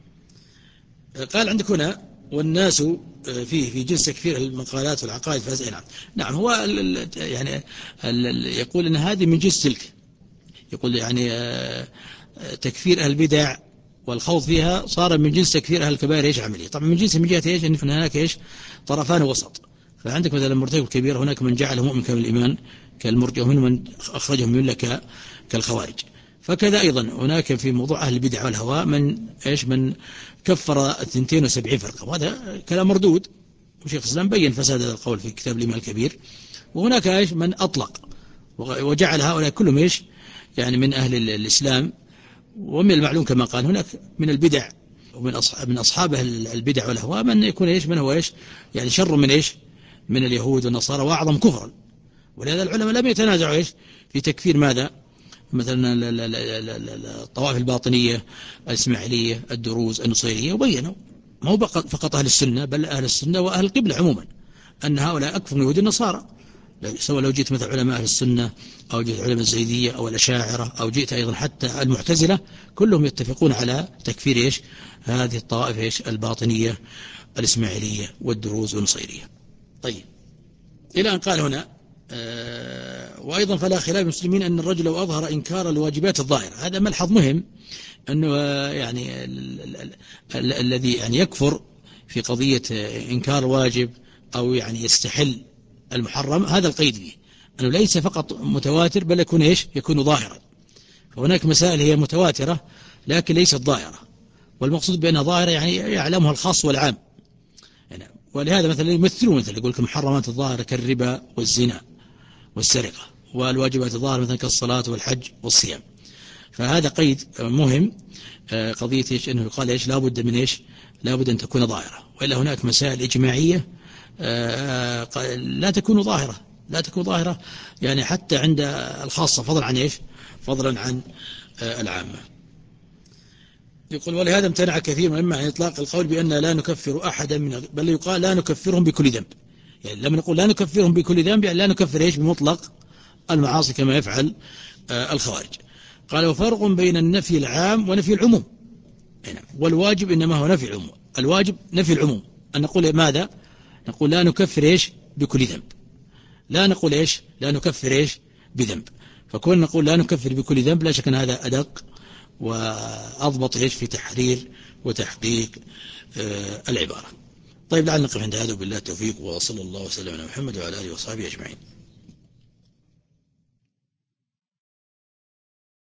قال عندك هنا والناس فيه في جنس تكفير المقالات والعقائد فاسئة. نعم نعم هو يعني يقول أن هذه من جنس تلك، يقول يعني تكفير أهل البدع والخوض فيها صار من جنس تكفير أهل الكبائر إيش عملية. طبعا من جنس من جهة إيش أن هناك إيش طرفان وسط. فعندك مثلا المرتكب الكبير هناك من جعله مؤمن كامل الإيمان كالمرجئة، ومن من أخرجهم من لك كالخوارج. فكذا أيضا هناك في موضوع أهل البدع والهواء من إيش من كفر اثنتين وسبعين فرقة، وهذا كلام مردود، وشيخ الإسلام بين فساد هذا القول في كتاب الإيمان الكبير. وهناك إيش من أطلق وجعل هؤلاء كلهم إيش يعني من أهل الإسلام. ومن المعلوم كما قال هناك من البدع ومن أصحاب من أصحاب البدع والهواء من يكون إيش من هو إيش يعني شر من إيش من اليهود والنصارى وأعظم كفرا. ولهذا العلماء لم يتنازعوا إيش في تكفير ماذا مثلا الطوائف الباطنية الإسماعيلية الدروز النصيرية، وبينوا ما هو فقط أهل السنة بل أهل السنة وأهل القبلة عموما أن هؤلاء أكفر من يهود النصارى، سواء لو جئت مثل علماء أهل السنة أو جئت علماء الزيدية أو الأشاعرة أو جئت أيضا حتى المعتزلة، كلهم يتفقون على تكفير إيش هذه الطوائف إيش الباطنية الإسماعيلية والدروز والنصيرية. طيب إلى أن قال هنا آه وأيضا فلا خلاف المسلمين أن الرجل لو أظهر إنكار الواجبات الظاهرة. هذا ملحظ مهم أنه يعني الذي يعني يكفر في قضية إنكار واجب أو يعني يستحل المحرم، هذا القيد فيه أنه ليس فقط متواتر بل يكون إيش يكون ظاهرا. فهناك مسائل هي متواترة لكن ليست ظاهرة، والمقصود بأنها ظاهرة يعني يعلمها الخاص والعام. يعني ولهذا مثلا يمثلون مثلا يقول لك محرمات الظاهرة كالربا والزنا والسرقة، والواجبات الظاهرة مثلا كالصلاة والحج والصيام. فهذا قيد مهم، قضية إيش أنه يقال إيش لابد من إيش لابد أن تكون ظاهرة، وإلا هناك مسائل إجماعية لا تكون ظاهرة لا تكون ظاهرة يعني حتى عند الخاصة، فضلا عن إيش فضلا عن العامة. يقول ولهذا امتنع كثير من عن إطلاق القول بأن لا نكفر أحدا من، بل يقال لا نكفرهم بكل ذنب. يعني لما نقول لا نكفرهم بكل ذنب يعني لا نكفر إيش بمطلق المعاصي كما يفعل الخوارج. قال وفرق بين النفي العام ونفي العموم، والواجب إنما هو نفي العموم. الواجب نفي العموم، أن نقول ماذا؟ نقول لا نكفر إيش بكل ذنب، لا نقول إيش لا نكفر إيش بذنب. فكون نقول لا نكفر بكل ذنب لا شك أن هذا أدق وأضبط إيش في تحرير وتحقيق آه العبارة. طيب لعل نقف عند هذا، وبالله التوفيق، وصلى الله وسلم على محمد وعلى آله وصحبه أجمعين.